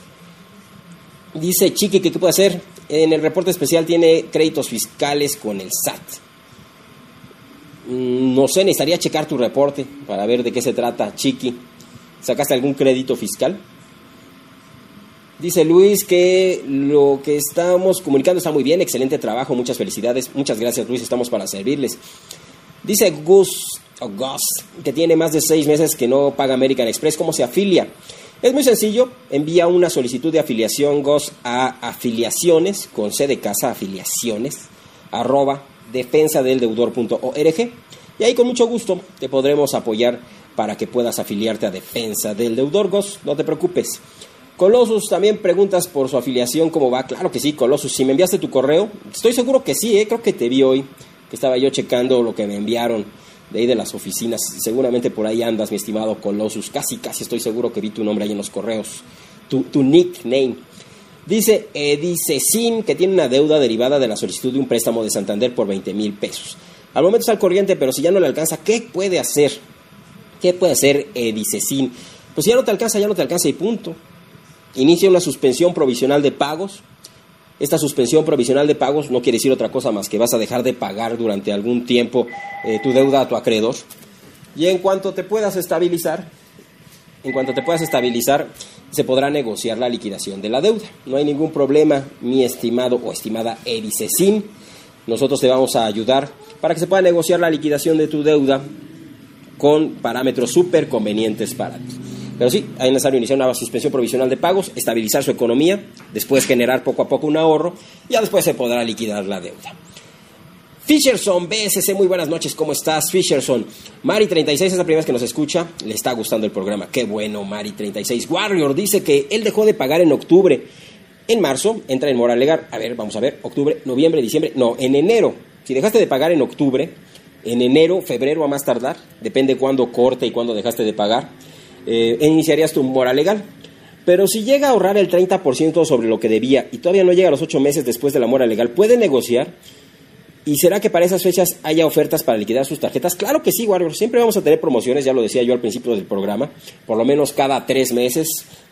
Dice Chiqui que qué puede hacer. En el reporte especial tiene créditos fiscales con el SAT. No sé, necesitaría checar tu reporte para ver de qué se trata, Chiqui. ¿Sacaste algún crédito fiscal? Dice Luis que lo que estamos comunicando está muy bien, excelente trabajo, muchas felicidades. Muchas gracias, Luis, estamos para servirles. Dice Gus, que tiene más de 6 meses que no paga American Express. ¿Cómo se afilia? Es muy sencillo, envía una solicitud de afiliación, Gus, a afiliaciones, con C de casa, afiliaciones, @defensadeldeudor.org, y ahí con mucho gusto te podremos apoyar para que puedas afiliarte a Defensa del Deudor, Gus, no te preocupes. Colossus, también preguntas por su afiliación, ¿cómo va? Claro que sí, Colossus, si me enviaste tu correo, estoy seguro que sí, creo que te vi hoy, que estaba yo checando lo que me enviaron de ahí de las oficinas, seguramente por ahí andas, mi estimado Colossus, casi estoy seguro que vi tu nombre ahí en los correos, tu nickname. Dice Sin que tiene una deuda derivada de la solicitud de un préstamo de Santander por 20,000 pesos. Al momento está al corriente, pero si ya no le alcanza, ¿qué puede hacer? ¿Qué puede hacer Sin? Pues si ya no te alcanza y punto. Inicia una suspensión provisional de pagos. Esta suspensión provisional de pagos no quiere decir otra cosa más que vas a dejar de pagar durante algún tiempo tu deuda a tu acreedor. Y en cuanto te puedas estabilizar, se podrá negociar la liquidación de la deuda. No hay ningún problema, mi estimado o estimada Sin. Nosotros te vamos a ayudar para que se pueda negociar la liquidación de tu deuda con parámetros súper convenientes para ti. Pero sí, es necesario iniciar una suspensión provisional de pagos, estabilizar su economía, después generar poco a poco un ahorro, y ya después se podrá liquidar la deuda. Fisherson, BSC, muy buenas noches, ¿cómo estás, Fisherson? Mari36 es la primera vez que nos escucha, le está gustando el programa, qué bueno, Mari36. Warrior dice que él dejó de pagar en octubre, en marzo entra en mora legal, vamos a ver, octubre, noviembre, diciembre, no, en enero, si dejaste de pagar en octubre, en enero, febrero a más tardar, depende cuándo corte y cuándo dejaste de pagar, iniciarías tu mora legal. Pero si llega a ahorrar el 30% sobre lo que debía y todavía no llega a los 8 meses después de la mora legal, ¿puede negociar? ¿Y será que para esas fechas haya ofertas para liquidar sus tarjetas? Claro que sí, Warrior, siempre vamos a tener promociones, ya lo decía yo al principio del programa, por lo menos cada 3 meses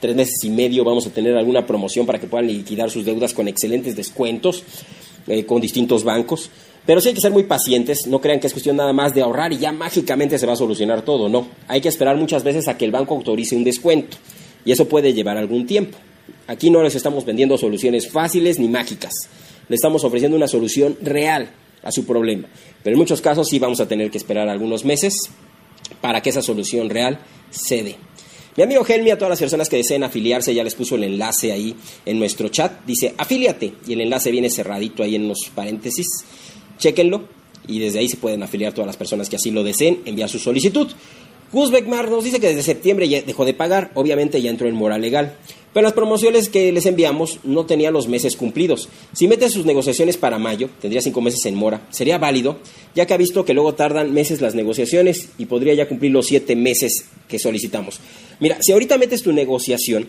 y medio vamos a tener alguna promoción para que puedan liquidar sus deudas con excelentes descuentos con distintos bancos. Pero sí hay que ser muy pacientes, no crean que es cuestión nada más de ahorrar y ya mágicamente se va a solucionar todo, no. Hay que esperar muchas veces a que el banco autorice un descuento y eso puede llevar algún tiempo. Aquí no les estamos vendiendo soluciones fáciles ni mágicas, le estamos ofreciendo una solución real a su problema. Pero en muchos casos sí vamos a tener que esperar algunos meses para que esa solución real se dé. Mi amigo Helmi, a todas las personas que deseen afiliarse, ya les puso el enlace ahí en nuestro chat, dice afíliate y el enlace viene cerradito ahí en los paréntesis. Chéquenlo y desde ahí se pueden afiliar todas las personas que así lo deseen, enviar su solicitud. Gus Beckmar nos dice que desde septiembre ya dejó de pagar, obviamente ya entró en mora legal, pero las promociones que les enviamos no tenían los meses cumplidos. Si mete sus negociaciones para mayo, tendría 5 meses en mora, sería válido, ya que ha visto que luego tardan meses las negociaciones y podría ya cumplir los 7 meses que solicitamos. Mira, si ahorita metes tu negociación,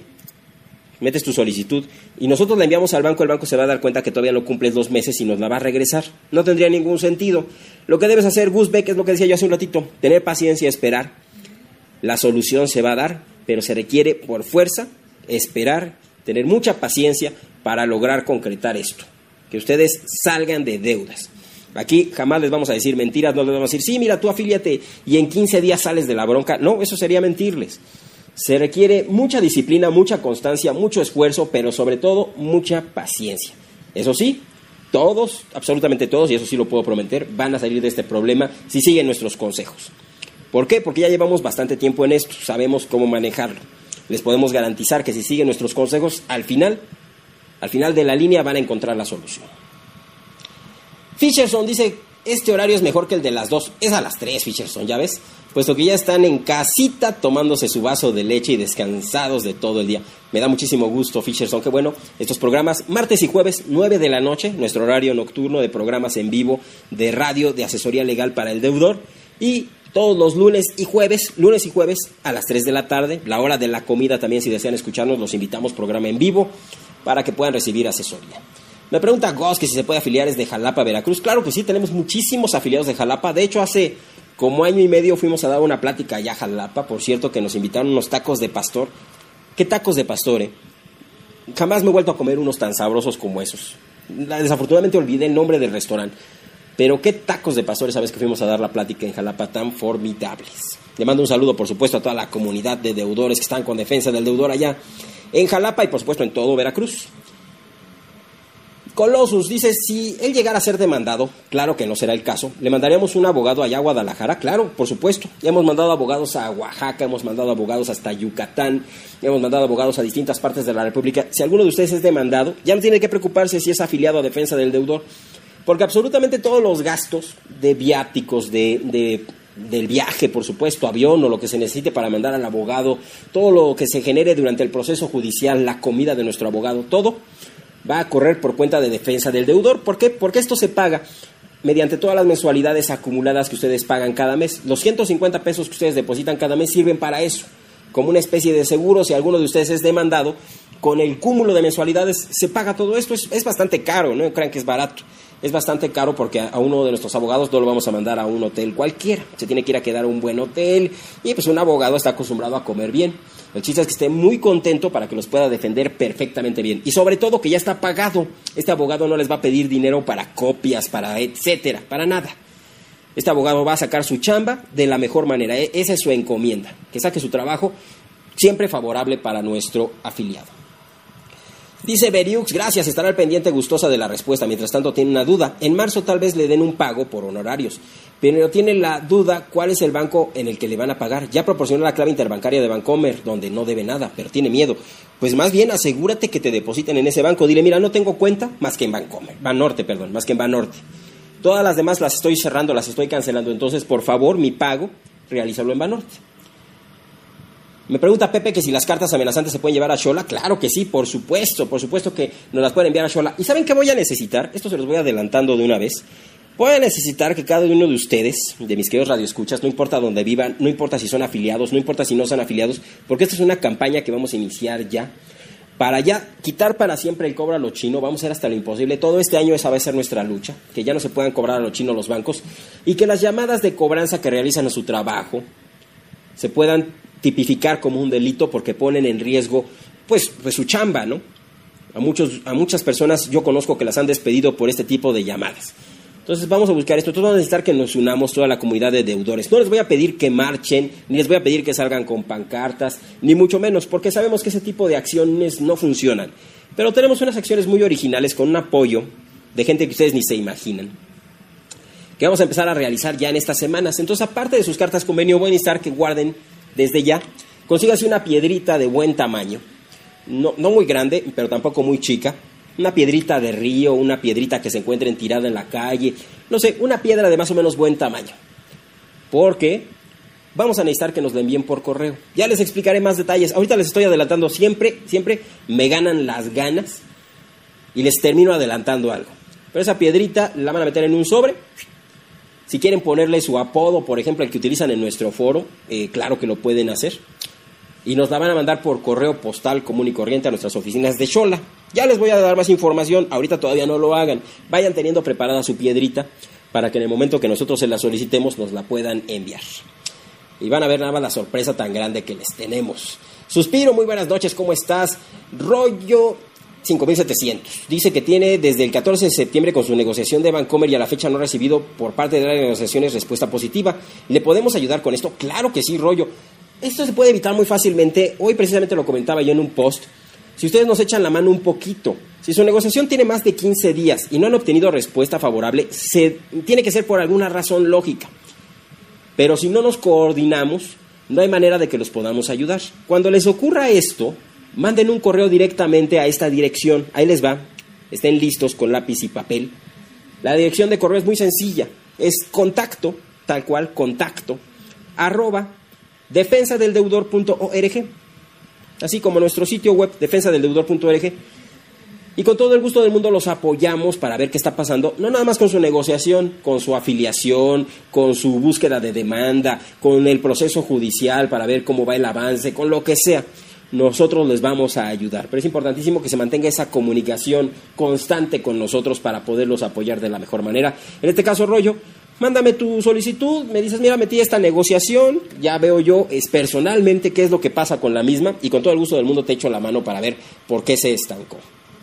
metes tu solicitud y nosotros la enviamos al banco, el banco se va a dar cuenta que todavía no cumples 2 meses y nos la va a regresar. No tendría ningún sentido. Lo que debes hacer, Gus Beck, es lo que decía yo hace un ratito, tener paciencia, esperar. La solución se va a dar, pero se requiere por fuerza esperar, tener mucha paciencia para lograr concretar esto. Que ustedes salgan de deudas. Aquí jamás les vamos a decir mentiras, no les vamos a decir, sí, mira, tú afíliate y en 15 días sales de la bronca. No, eso sería mentirles. Se requiere mucha disciplina, mucha constancia, mucho esfuerzo, pero sobre todo mucha paciencia. Eso sí, todos, absolutamente todos, y eso sí lo puedo prometer, van a salir de este problema si siguen nuestros consejos. ¿Por qué? Porque ya llevamos bastante tiempo en esto, sabemos cómo manejarlo. Les podemos garantizar que si siguen nuestros consejos, al final de la línea van a encontrar la solución. Fisherson dice, este horario es mejor que el de las 2. Es a las 3, Fisherson, ¿ya ves? Puesto que ya están en casita tomándose su vaso de leche y descansados de todo el día. Me da muchísimo gusto, Fisherson, que bueno, estos programas, martes y jueves, 9 de la noche, nuestro horario nocturno de programas en vivo de radio, de asesoría legal para el deudor, y todos los lunes y jueves a las 3 de la tarde, la hora de la comida también, si desean escucharnos, los invitamos, programa en vivo, para que puedan recibir asesoría. Me pregunta Gus que si se puede afiliar desde Jalapa, Veracruz. Claro que sí, tenemos muchísimos afiliados de Jalapa. De hecho, hace como año y medio fuimos a dar una plática allá a Jalapa. Por cierto, que nos invitaron unos tacos de pastor. ¿Qué tacos de pastor, Jamás me he vuelto a comer unos tan sabrosos como esos. Desafortunadamente olvidé el nombre del restaurante. Pero qué tacos de pastor esa vez que fuimos a dar la plática en Jalapa, tan formidables. Le mando un saludo, por supuesto, a toda la comunidad de deudores que están con defensa del deudor allá en Jalapa y, por supuesto, en todo Veracruz. Colossus dice, si él llegara a ser demandado, claro que no será el caso, ¿le mandaríamos un abogado allá a Guadalajara? Claro, por supuesto. Ya hemos mandado abogados a Oaxaca, hemos mandado abogados hasta Yucatán, hemos mandado abogados a distintas partes de la República. Si alguno de ustedes es demandado, ya no tiene que preocuparse si es afiliado a defensa del deudor, porque absolutamente todos los gastos de viáticos, del viaje, por supuesto, avión o lo que se necesite para mandar al abogado, todo lo que se genere durante el proceso judicial, la comida de nuestro abogado, todo va a correr por cuenta de defensa del deudor. ¿Por qué? Porque esto se paga mediante todas las mensualidades acumuladas que ustedes pagan cada mes. Los 150 pesos que ustedes depositan cada mes sirven para eso, como una especie de seguro. Si alguno de ustedes es demandado, con el cúmulo de mensualidades se paga todo esto. Es bastante caro, no crean que es barato. Es bastante caro porque a uno de nuestros abogados no lo vamos a mandar a un hotel cualquiera. Se tiene que ir a quedar a un buen hotel y pues un abogado está acostumbrado a comer bien. El chiste es que esté muy contento para que los pueda defender perfectamente bien. Y sobre todo que ya está pagado. Este abogado no les va a pedir dinero para copias, para etcétera, para nada. Este abogado va a sacar su chamba de la mejor manera. Esa es su encomienda. Que saque su trabajo siempre favorable para nuestro afiliado. Dice Beriux, gracias, estará al pendiente gustosa de la respuesta. Mientras tanto tiene una duda. En marzo tal vez le den un pago por honorarios, pero tiene la duda cuál es el banco en el que le van a pagar. Ya proporcionó la clave interbancaria de Bancomer, donde no debe nada, pero tiene miedo. Pues más bien asegúrate que te depositen en ese banco. Dile, mira, no tengo cuenta más que en Bancomer, más que en Banorte. Todas las demás las estoy cerrando, las estoy cancelando. Entonces, por favor, mi pago, realízalo en Banorte. Me pregunta Pepe que si las cartas amenazantes se pueden llevar a Xola. Claro que sí, por supuesto que nos las pueden enviar a Xola. ¿Y saben qué voy a necesitar? Esto se los voy adelantando de una vez. Voy a necesitar que cada uno de ustedes, de mis queridos radioescuchas, no importa dónde vivan, no importa si son afiliados, no importa si no son afiliados, porque esta es una campaña que vamos a iniciar ya, para ya quitar para siempre el cobro a lo chino. Vamos a hacer hasta lo imposible. Todo este año esa va a ser nuestra lucha, que ya no se puedan cobrar a lo chino los bancos, y que las llamadas de cobranza que realizan a su trabajo se puedan tipificar como un delito, porque ponen en riesgo pues su chamba, ¿no? A muchas personas yo conozco que las han despedido por este tipo de llamadas. Entonces vamos a buscar esto. Entonces vamos a necesitar que nos unamos toda la comunidad de deudores. No les voy a pedir que marchen, ni les voy a pedir que salgan con pancartas, ni mucho menos, porque sabemos que ese tipo de acciones no funcionan. Pero tenemos unas acciones muy originales con un apoyo de gente que ustedes ni se imaginan, que vamos a empezar a realizar ya en estas semanas. Entonces, aparte de sus cartas convenio, voy a necesitar que guarden desde ya, consígase una piedrita de buen tamaño, no muy grande, pero tampoco muy chica, una piedrita de río, una piedrita que se encuentre tirada en la calle, no sé, una piedra de más o menos buen tamaño, porque vamos a necesitar que nos la envíen por correo. Ya les explicaré más detalles. Ahorita les estoy adelantando, siempre me ganan las ganas y les termino adelantando algo. Pero esa piedrita la van a meter en un sobre. Si quieren ponerle su apodo, por ejemplo, el que utilizan en nuestro foro, claro que lo pueden hacer. Y nos la van a mandar por correo postal común y corriente a nuestras oficinas de Xola. Ya les voy a dar más información, ahorita todavía no lo hagan. Vayan teniendo preparada su piedrita para que en el momento que nosotros se la solicitemos nos la puedan enviar. Y van a ver nada más la sorpresa tan grande que les tenemos. Suspiro, muy buenas noches, ¿cómo estás? Rollo 5700. Dice que tiene desde el 14 de septiembre con su negociación de Bancomer y a la fecha no ha recibido por parte de las negociaciones respuesta positiva. ¿Le podemos ayudar con esto? Claro que sí, Rollo. Esto se puede evitar muy fácilmente. Hoy precisamente lo comentaba yo en un post. Si ustedes nos echan la mano un poquito, si su negociación tiene más de 15 días y no han obtenido respuesta favorable, tiene que ser por alguna razón lógica. Pero si no nos coordinamos, no hay manera de que los podamos ayudar. Cuando les ocurra esto, manden un correo directamente a esta dirección. Ahí les va. Estén listos con lápiz y papel. La dirección de correo es muy sencilla. Es contacto, tal cual, contacto, @defensadeldeudor.org. Así como nuestro sitio web, defensadeldeudor.org. Y con todo el gusto del mundo los apoyamos para ver qué está pasando. No nada más con su negociación, con su afiliación, con su búsqueda de demanda, con el proceso judicial para ver cómo va el avance, con lo que sea. nosotros les vamos a ayudar. Pero es importantísimo que se mantenga esa comunicación constante con nosotros para poderlos apoyar de la mejor manera. En este caso, Rollo, mándame tu solicitud, me dices, mira, metí esta negociación, ya veo yo personalmente qué es lo que pasa con la misma y con todo el gusto del mundo te echo la mano para ver por qué se estancó.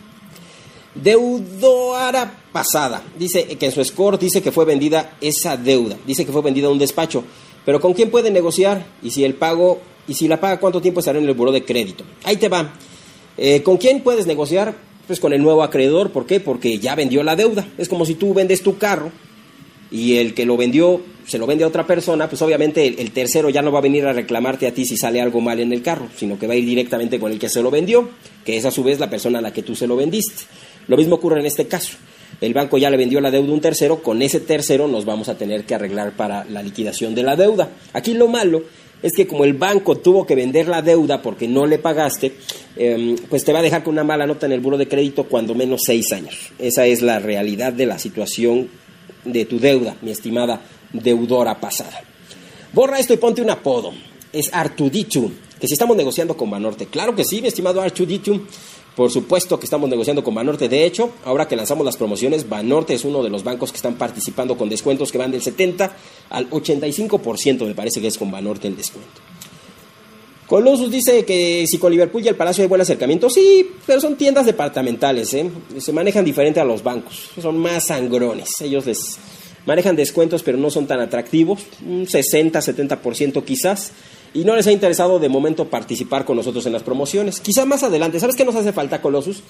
Deudora pasada, dice que en su score dice que fue vendida esa deuda, dice que fue vendida a un despacho, pero ¿con quién puede negociar? Y si la paga, ¿cuánto tiempo estará en el buró de crédito? Ahí te va. ¿Con quién puedes negociar? Pues con el nuevo acreedor. ¿Por qué? Porque ya vendió la deuda. Es como si tú vendes tu carro y el que lo vendió se lo vende a otra persona, pues obviamente el tercero ya no va a venir a reclamarte a ti si sale algo mal en el carro, sino que va a ir directamente con el que se lo vendió, que es a su vez la persona a la que tú se lo vendiste. Lo mismo ocurre en este caso. El banco ya le vendió la deuda a un tercero, con ese tercero nos vamos a tener que arreglar para la liquidación de la deuda. Aquí lo malo es que como el banco tuvo que vender la deuda porque no le pagaste, pues te va a dejar con una mala nota en el buró de crédito cuando menos 6 años. Esa es la realidad de la situación de tu deuda, mi estimada deudora pasada. Borra esto y ponte un apodo. Es Artuditu, que si estamos negociando con Banorte. Claro que sí, mi estimado Artuditu. Por supuesto que estamos negociando con Banorte. De hecho, ahora que lanzamos las promociones, Banorte es uno de los bancos que están participando con descuentos que van del 70 al 85%, me parece que es con Banorte el descuento. Colossus dice que si con Liverpool y el Palacio hay buen acercamiento, sí, pero son tiendas departamentales, se manejan diferente a los bancos, son más sangrones, ellos les manejan descuentos pero no son tan atractivos, un 60-70% quizás, y no les ha interesado de momento participar con nosotros en las promociones. Quizá más adelante. ¿Sabes qué nos hace falta, Colossus?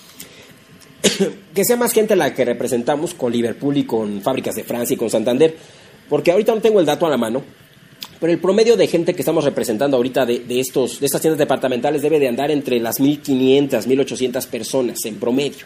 Que sea más gente la que representamos con Liverpool y con Fábricas de Francia y con Santander, porque ahorita no tengo el dato a la mano, pero el promedio de gente que estamos representando ahorita de estas tiendas departamentales debe de andar entre las 1,500, 1,800 personas en promedio.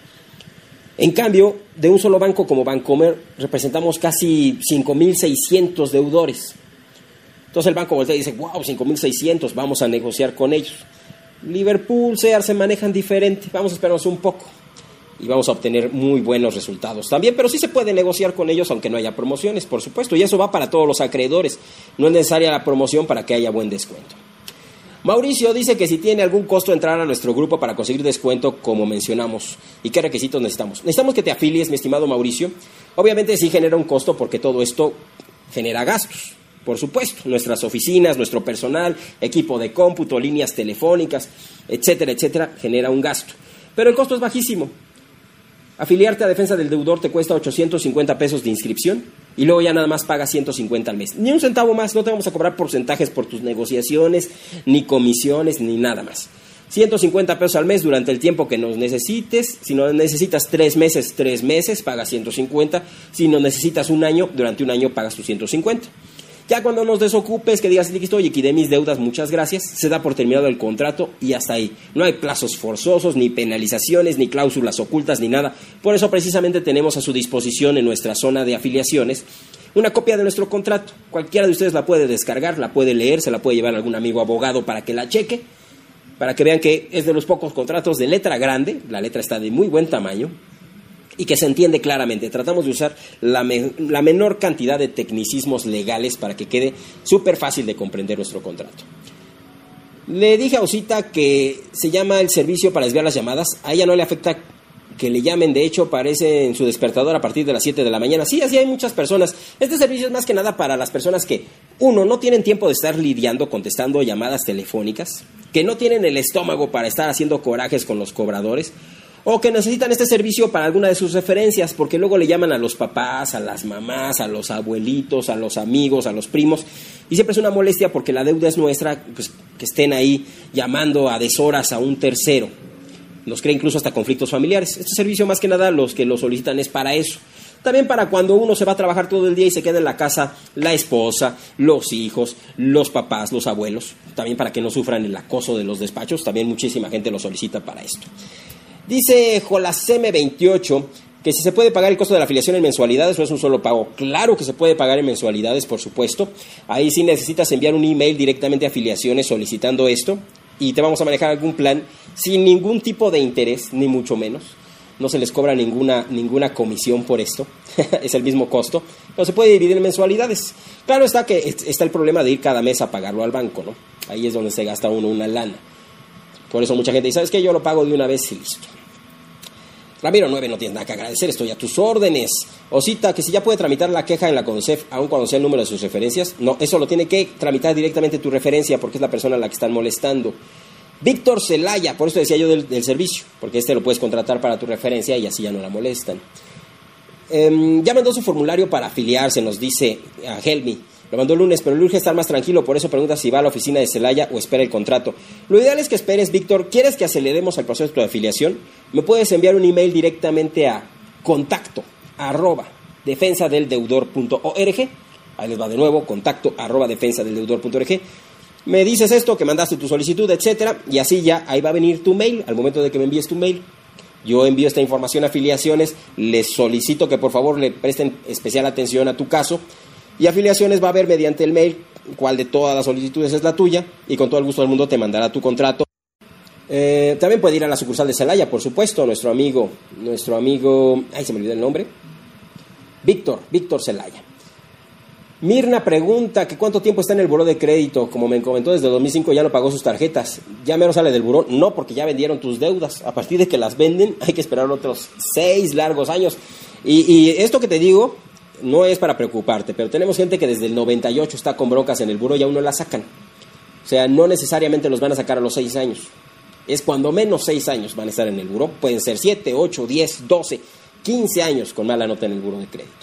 En cambio, de un solo banco como Bancomer representamos casi 5,600 deudores. Entonces el banco voltea y dice, wow, 5,600, vamos a negociar con ellos. Liverpool, Sears se manejan diferente, vamos a esperarnos un poco y vamos a obtener muy buenos resultados también, pero sí se puede negociar con ellos aunque no haya promociones, por supuesto, y eso va para todos los acreedores, no es necesaria la promoción para que haya buen descuento. Mauricio dice que si tiene algún costo entrar a nuestro grupo para conseguir descuento, como mencionamos, y qué requisitos necesitamos. Necesitamos que te afilies, mi estimado Mauricio. Obviamente sí genera un costo porque todo esto genera gastos. Por supuesto, nuestras oficinas, nuestro personal, equipo de cómputo, líneas telefónicas, etcétera, etcétera, genera un gasto. Pero el costo es bajísimo. Afiliarte a Defensa del Deudor te cuesta 850 pesos de inscripción y luego ya nada más pagas 150 al mes. Ni un centavo más, no te vamos a cobrar porcentajes por tus negociaciones, ni comisiones, ni nada más. 150 pesos al mes durante el tiempo que nos necesites. Si no necesitas 3 meses, pagas 150. Si no necesitas un año, durante un año pagas tus 150. Ya cuando nos desocupes, que digas, listo, oye, quité mis deudas, muchas gracias, se da por terminado el contrato y hasta ahí. No hay plazos forzosos, ni penalizaciones, ni cláusulas ocultas, ni nada. Por eso precisamente tenemos a su disposición en nuestra zona de afiliaciones una copia de nuestro contrato. Cualquiera de ustedes la puede descargar, la puede leer, se la puede llevar a algún amigo abogado para que la cheque, para que vean que es de los pocos contratos de letra grande, la letra está de muy buen tamaño, y que se entiende claramente. Tratamos de usar la menor cantidad de tecnicismos legales para que quede súper fácil de comprender nuestro contrato. Le dije a Osita que se llama el servicio para desviar las llamadas. A ella no le afecta que le llamen, de hecho aparece en su despertador a partir de las 7 de la mañana. Sí, así hay muchas personas. Este servicio es más que nada para las personas que, uno, no tienen tiempo de estar lidiando, contestando llamadas telefónicas, que no tienen el estómago para estar haciendo corajes con los cobradores, o que necesitan este servicio para alguna de sus referencias, porque luego le llaman a los papás, a las mamás, a los abuelitos, a los amigos, a los primos, y siempre es una molestia porque la deuda es nuestra, pues que estén ahí llamando a deshoras a un tercero. Nos crea incluso hasta conflictos familiares. Este servicio más que nada los que lo solicitan es para eso. También para cuando uno se va a trabajar todo el día y se queda en la casa la esposa, los hijos, los papás, los abuelos, también para que no sufran el acoso de los despachos, también muchísima gente lo solicita para esto. Dice Jolasm28 que si se puede pagar el costo de la afiliación en mensualidades o es un solo pago. Claro que se puede pagar en mensualidades, por supuesto. Ahí sí necesitas enviar un email directamente a afiliaciones solicitando esto y te vamos a manejar algún plan sin ningún tipo de interés, ni mucho menos. No se les cobra ninguna comisión por esto. Es el mismo costo. Pero se puede dividir en mensualidades. Claro está que está el problema de ir cada mes a pagarlo al banco, ¿no? Ahí es donde se gasta uno una lana. Por eso mucha gente dice, ¿sabes qué? Yo lo pago de una vez y listo. Ramiro 9, no tienes nada que agradecer, estoy a tus órdenes. Osita, que si ya puede tramitar la queja en la CONCEF, aun cuando sea el número de sus referencias. No, eso lo tiene que tramitar directamente tu referencia, porque es la persona a la que están molestando. Víctor Celaya, por eso decía yo del servicio, porque lo puedes contratar para tu referencia y así ya no la molestan. Ya mandó su formulario para afiliarse, nos dice a Helmi. Lo mandó el lunes, pero le urge estar más tranquilo, por eso pregunta si va a la oficina de Celaya o espera el contrato. Lo ideal es que esperes, Víctor. ¿Quieres que aceleremos el proceso de afiliación? Me puedes enviar un email directamente a contacto@defensadeldeudor.org. Ahí les va de nuevo, contacto@defensadeldeudor.org. Me dices esto, que mandaste tu solicitud, etcétera, y así ya ahí va a venir tu mail. Al momento de que me envíes tu mail, yo envío esta información a afiliaciones, les solicito que por favor le presten especial atención a tu caso. Y afiliaciones va a ver mediante el mail cuál de todas las solicitudes es la tuya y con todo el gusto del mundo te mandará tu contrato. También puede ir a la sucursal de Celaya, por supuesto, nuestro amigo, ay, se me olvidó el nombre, Víctor Celaya. Mirna pregunta que cuánto tiempo está en el buró de crédito. Como me comentó, desde 2005 ya no pagó sus tarjetas. ¿Ya mero sale del buró? No, porque ya vendieron tus deudas. A partir de que las venden hay que esperar otros 6 largos años. Y esto que te digo no es para preocuparte, pero tenemos gente que desde el 98 está con broncas en el buró y aún no la sacan. O sea, no necesariamente los van a sacar a los 6 años. Es cuando menos 6 años van a estar en el buró. Pueden ser 7, 8, 10, 12, 15 años con mala nota en el buró de crédito.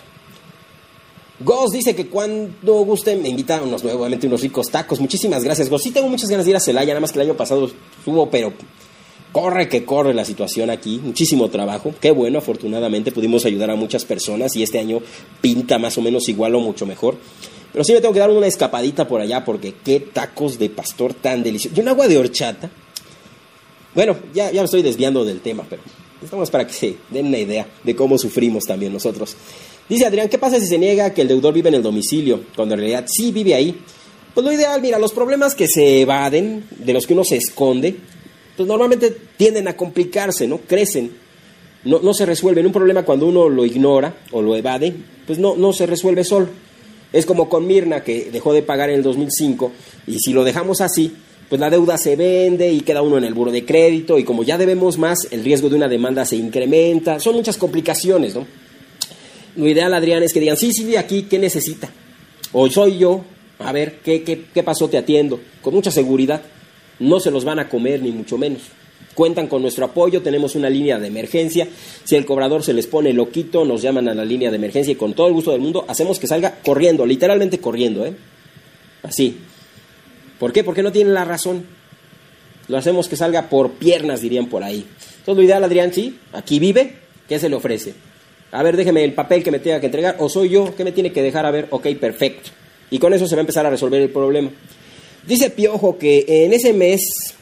Goss dice que cuando guste me invita nuevamente unos ricos tacos. Muchísimas gracias, Goss. Sí tengo muchas ganas de ir a Celaya, nada más que el año pasado estuvo, pero corre la situación aquí. Muchísimo trabajo. Qué bueno, afortunadamente pudimos ayudar a muchas personas y este año pinta más o menos igual o mucho mejor. Pero sí me tengo que dar una escapadita por allá porque qué tacos de pastor tan deliciosos. Y un agua de horchata. Bueno, ya me estoy desviando del tema, pero estamos para que se den una idea de cómo sufrimos también nosotros. Dice Adrián, ¿qué pasa si se niega que el deudor vive en el domicilio, cuando en realidad sí vive ahí? Pues lo ideal, mira, los problemas que se evaden, de los que uno se esconde, pues normalmente tienden a complicarse, ¿no? Crecen, no se resuelven. Un problema cuando uno lo ignora o lo evade, pues no se resuelve solo. Es como con Mirna, que dejó de pagar en el 2005, y si lo dejamos así, pues la deuda se vende y queda uno en el buró de crédito, y como ya debemos más, el riesgo de una demanda se incrementa. Son muchas complicaciones, ¿no? Lo ideal, Adrián, es que digan, sí, aquí, ¿qué necesita? O soy yo, a ver, ¿qué pasó? Te atiendo. Con mucha seguridad, no se los van a comer, ni mucho menos. Cuentan con nuestro apoyo, tenemos una línea de emergencia. Si el cobrador se les pone loquito, nos llaman a la línea de emergencia y con todo el gusto del mundo hacemos que salga corriendo, literalmente corriendo, así. ¿Por qué? Porque no tienen la razón. Lo hacemos que salga por piernas, dirían por ahí. Entonces, lo ideal, Adrián, sí, aquí vive, ¿qué se le ofrece? A ver, déjeme el papel que me tenga que entregar, o soy yo, ¿qué me tiene que dejar? A ver, ok, perfecto. Y con eso se va a empezar a resolver el problema. Dice Piojo que en ese mes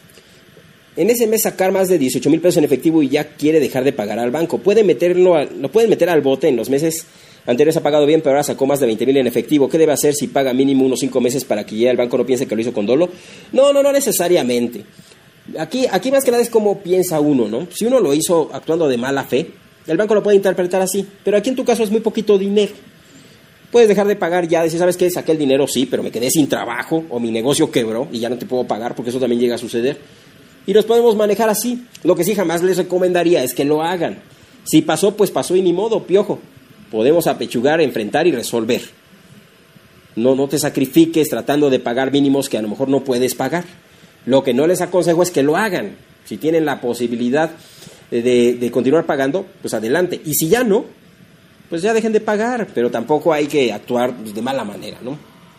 sacar más de 18,000 pesos en efectivo y ya quiere dejar de pagar al banco. Lo pueden meter al bote. En los meses anteriores ha pagado bien, pero ahora sacó más de 20,000 en efectivo. ¿Qué debe hacer si paga mínimo unos 5 meses para que ya el banco no piense que lo hizo con dolo? No necesariamente. Aquí más que nada es como piensa uno, ¿no? Si uno lo hizo actuando de mala fe, el banco lo puede interpretar así, pero aquí en tu caso es muy poquito dinero. Puedes dejar de pagar ya, decir, ¿sabes qué? Saqué el dinero, sí, pero me quedé sin trabajo, o mi negocio quebró y ya no te puedo pagar, porque eso también llega a suceder. Y los podemos manejar así. Lo que sí jamás les recomendaría es que lo hagan. Si pasó, pues pasó y ni modo, Piojo. Podemos apechugar, enfrentar y resolver. No te sacrifiques tratando de pagar mínimos que a lo mejor no puedes pagar. Lo que no les aconsejo es que lo hagan. Si tienen la posibilidad de continuar pagando, pues adelante. Y si ya no, pues ya dejen de pagar, pero tampoco hay que actuar de mala manera, ¿no?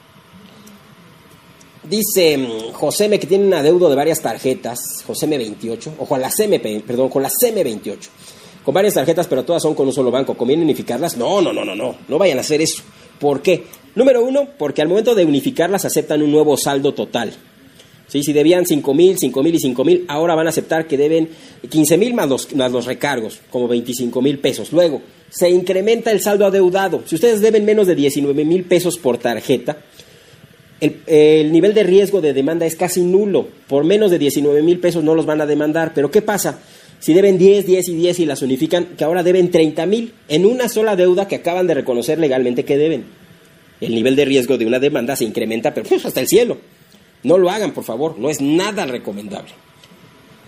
Dice Joseme que tiene un adeudo de varias tarjetas, Joseme 28, o con la CM 28, con varias tarjetas, pero todas son con un solo banco. ¿Conviene unificarlas? No vayan a hacer eso. ¿Por qué? Número 1, porque al momento de unificarlas aceptan un nuevo saldo total. ¿Sí? Si debían 5,000 y 5,000, ahora van a aceptar que deben 15,000 más los recargos, como 25,000 pesos. Luego, se incrementa el saldo adeudado. Si ustedes deben menos de 19,000 pesos por tarjeta, el nivel de riesgo de demanda es casi nulo. Por menos de 19,000 pesos no los van a demandar. Pero ¿qué pasa? Si deben 10 y las unifican, que ahora deben 30,000 en una sola deuda que acaban de reconocer legalmente que deben. El nivel de riesgo de una demanda se incrementa, pero hasta el cielo. No lo hagan, por favor, no es nada recomendable.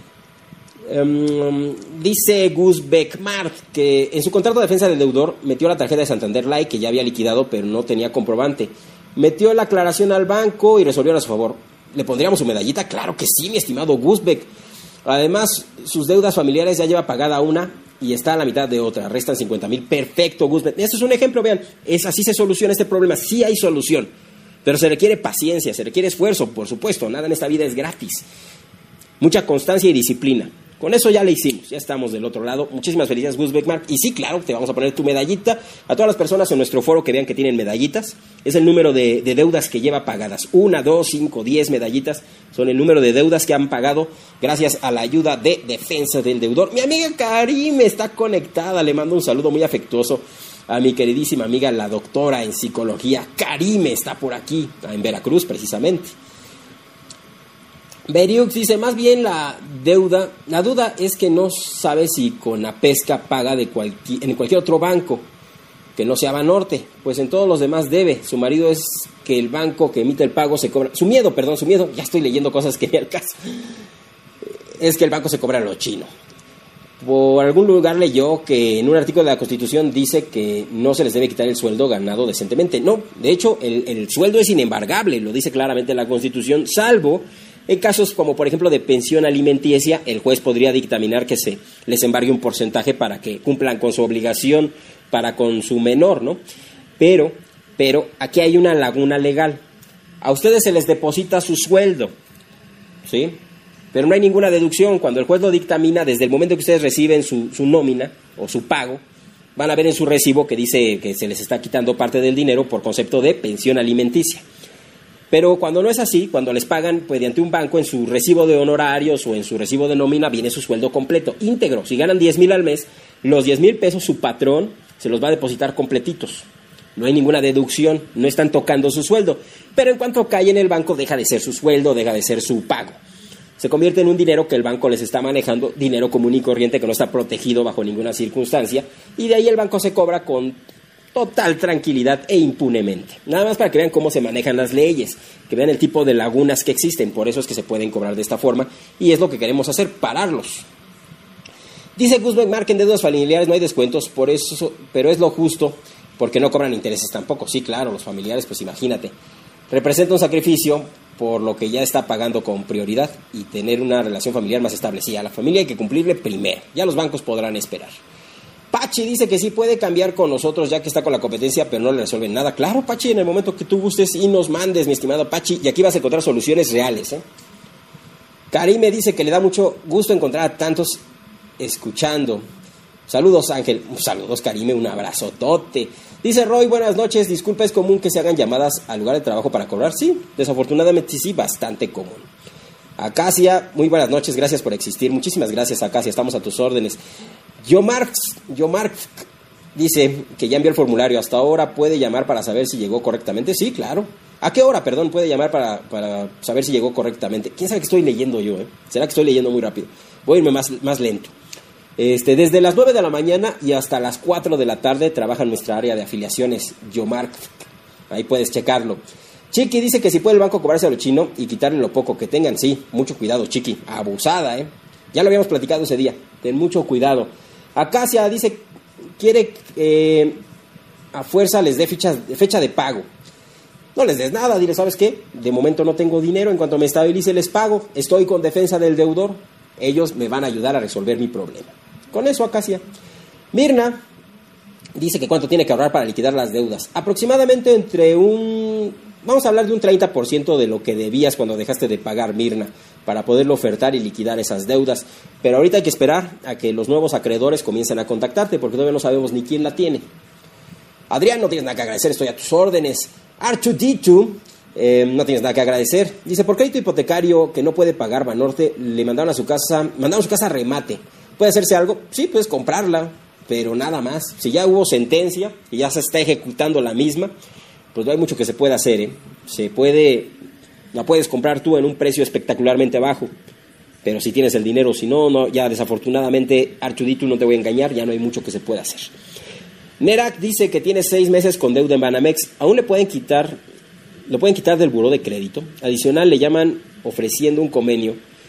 Dice Gus Beckmart que en su contrato de defensa del deudor metió la tarjeta de Santander Light que ya había liquidado pero no tenía comprobante. Metió la aclaración al banco y resolvieron a su favor. ¿Le pondríamos su medallita? Claro que sí, mi estimado Gus Beck. Además, sus deudas familiares ya lleva pagada una y está a la mitad de otra. Restan 50,000. Perfecto, Gus Beck. Esto es un ejemplo, vean. Así se soluciona este problema. Sí hay solución. Pero se requiere paciencia, se requiere esfuerzo, por supuesto. Nada en esta vida es gratis. Mucha constancia y disciplina. Con eso ya le hicimos, ya estamos del otro lado. Muchísimas felicidades, Gus Beckmark. Y sí, claro, te vamos a poner tu medallita. A todas las personas en nuestro foro que vean que tienen medallitas, es el número de deudas que lleva pagadas. 1, 2, 5, 10 medallitas son el número de deudas que han pagado gracias a la ayuda de Defensa del Deudor. Mi amiga Karim está conectada, le mando un saludo muy afectuoso a mi queridísima amiga, la doctora en psicología. Karim está por aquí, en Veracruz precisamente. Beriux dice, más bien la duda es que no sabe si Conapesca paga en cualquier otro banco que no sea Banorte, pues en todos los demás debe. Su marido es que el banco que emite el pago se cobra, su miedo, ya estoy leyendo cosas que ni al caso, es que el banco se cobra lo chino. Por algún lugar leyó que en un artículo de la Constitución dice que no se les debe quitar el sueldo ganado decentemente. No, de hecho, el sueldo es inembargable, lo dice claramente la Constitución, salvo en casos como, por ejemplo, de pensión alimenticia, el juez podría dictaminar que se les embargue un porcentaje para que cumplan con su obligación para con su menor, ¿no? Pero aquí hay una laguna legal. A ustedes se les deposita su sueldo, ¿sí? Pero no hay ninguna deducción. Cuando el juez lo dictamina, desde el momento que ustedes reciben su nómina o su pago, van a ver en su recibo que dice que se les está quitando parte del dinero por concepto de pensión alimenticia. Pero cuando no es así, cuando les pagan mediante un banco, en su recibo de honorarios o en su recibo de nómina viene su sueldo completo, íntegro. Si ganan 10,000 al mes, los 10,000 pesos su patrón se los va a depositar completitos. No hay ninguna deducción, no están tocando su sueldo. Pero en cuanto cae en el banco, deja de ser su sueldo, deja de ser su pago. Se convierte en un dinero que el banco les está manejando, dinero común y corriente que no está protegido bajo ninguna circunstancia, y de ahí el banco se cobra con total tranquilidad e impunemente. Nada más para que vean cómo se manejan las leyes, que vean el tipo de lagunas que existen, por eso es que se pueden cobrar de esta forma, y es lo que queremos hacer, pararlos. Dice Gus Beckmark, en deudas familiares no hay descuentos, por eso, pero es lo justo, porque no cobran intereses tampoco. Sí, claro, los familiares, pues imagínate, representa un sacrificio por lo que ya está pagando con prioridad y tener una relación familiar más establecida. A la familia hay que cumplirle primero, ya los bancos podrán esperar. Pachi dice que sí puede cambiar con nosotros ya que está con la competencia, pero no le resuelven nada. Claro, Pachi, en el momento que tú gustes y nos mandes, mi estimado Pachi, y aquí vas a encontrar soluciones reales, ¿eh? Karim me dice que le da mucho gusto encontrar a tantos escuchando. Saludos, Ángel. Saludos, Karime, un abrazotote. Dice Roy, buenas noches. Disculpa, ¿es común que se hagan llamadas al lugar de trabajo para cobrar? Sí, desafortunadamente sí, bastante común. Acacia, muy buenas noches, gracias por existir. Muchísimas gracias, Acacia, estamos a tus órdenes. Yomark dice que ya envió el formulario. Hasta ahora puede llamar para saber si llegó correctamente. Sí, claro. ¿A qué hora, puede llamar para saber si llegó correctamente? ¿Quién sabe que estoy leyendo yo? ¿Será que estoy leyendo muy rápido? Voy a irme más lento. Desde las 9 de la mañana y hasta las 4 de la tarde trabaja en nuestra área de afiliaciones, Yomark. Ahí puedes checarlo. Chiqui dice que si puede el banco cobrarse a lo chino y quitarle lo poco que tengan. Sí, mucho cuidado, Chiqui. Abusada, Ya lo habíamos platicado ese día. Ten mucho cuidado. Acacia dice, quiere a fuerza les dé fecha de pago. No les des nada, dile, ¿sabes qué? De momento no tengo dinero, en cuanto me estabilice les pago. Estoy con Defensa del Deudor. Ellos me van a ayudar a resolver mi problema. Con eso, Acacia. Mirna dice que cuánto tiene que ahorrar para liquidar las deudas. Aproximadamente vamos a hablar de un 30% de lo que debías cuando dejaste de pagar, Mirna, para poderlo ofertar y liquidar esas deudas. Pero ahorita hay que esperar a que los nuevos acreedores comiencen a contactarte, porque todavía no sabemos ni quién la tiene. Adrián, no tienes nada que agradecer, estoy a tus órdenes. Archuditu, no tienes nada que agradecer. Dice, por crédito hipotecario que no puede pagar Banorte, le mandaron a su casa remate. ¿Puede hacerse algo? Sí, puedes comprarla, pero nada más. Si ya hubo sentencia y ya se está ejecutando la misma, pues no hay mucho que se pueda hacer, la puedes comprar tú en un precio espectacularmente bajo, pero si tienes el dinero, si no, ya desafortunadamente, Archuditu, no te voy a engañar, ya no hay mucho que se pueda hacer. Nerak dice que tiene 6 meses con deuda en Banamex, aún lo pueden quitar del buró de crédito. Adicional le llaman ofreciendo un convenio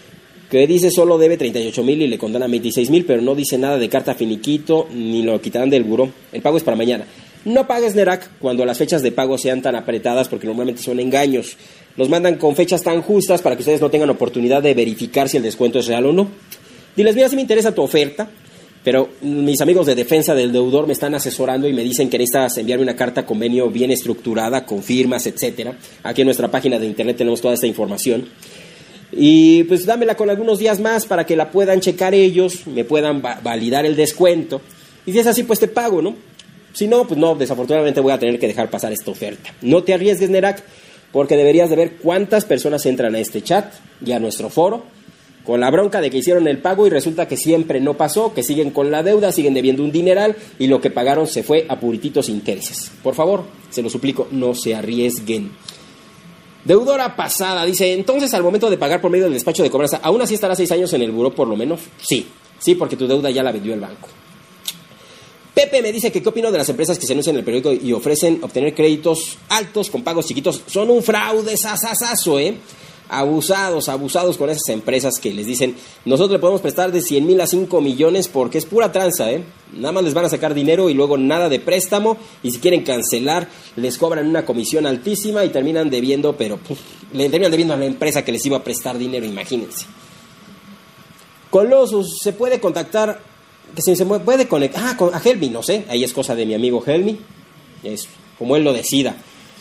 que dice solo debe 38,000 y le condonan 26,000, pero no dice nada de carta finiquito, ni lo quitarán del buró. El pago es para mañana. No pagues NERAC cuando las fechas de pago sean tan apretadas, porque normalmente son engaños. Los mandan con fechas tan justas para que ustedes no tengan oportunidad de verificar si el descuento es real o no. Diles, mira, sí me interesa tu oferta, pero mis amigos de defensa del deudor me están asesorando y me dicen que necesitas enviarme una carta convenio bien estructurada, con firmas, etcétera. Aquí en nuestra página de internet tenemos toda esta información. Y pues dámela con algunos días más para que la puedan checar ellos, me puedan validar el descuento. Y si es así, pues te pago, ¿no? Si no, pues no, desafortunadamente voy a tener que dejar pasar esta oferta. No te arriesgues, NERAC, porque deberías de ver cuántas personas entran a este chat y a nuestro foro con la bronca de que hicieron el pago y resulta que siempre no pasó, que siguen con la deuda, siguen debiendo un dineral y lo que pagaron se fue a purititos intereses. Por favor, se lo suplico, no se arriesguen. Deudora pasada, dice, entonces al momento de pagar por medio del despacho de cobranza, ¿aún así estará 6 años en el buró por lo menos? Sí, porque tu deuda ya la vendió el banco. Pepe me dice que qué opino de las empresas que se anuncian en el periódico y ofrecen obtener créditos altos con pagos chiquitos. Son un fraude sasasazo, Abusados con esas empresas que les dicen, nosotros le podemos prestar de 100,000 a 5 millones porque es pura tranza, Nada más les van a sacar dinero y luego nada de préstamo, y si quieren cancelar les cobran una comisión altísima y terminan debiendo, pero le terminan debiendo a la empresa que les iba a prestar dinero, imagínense. Colossus, se puede contactar, que se puede conectar, a Helmi, no sé, ahí es cosa de mi amigo Helmi, es como él lo decida.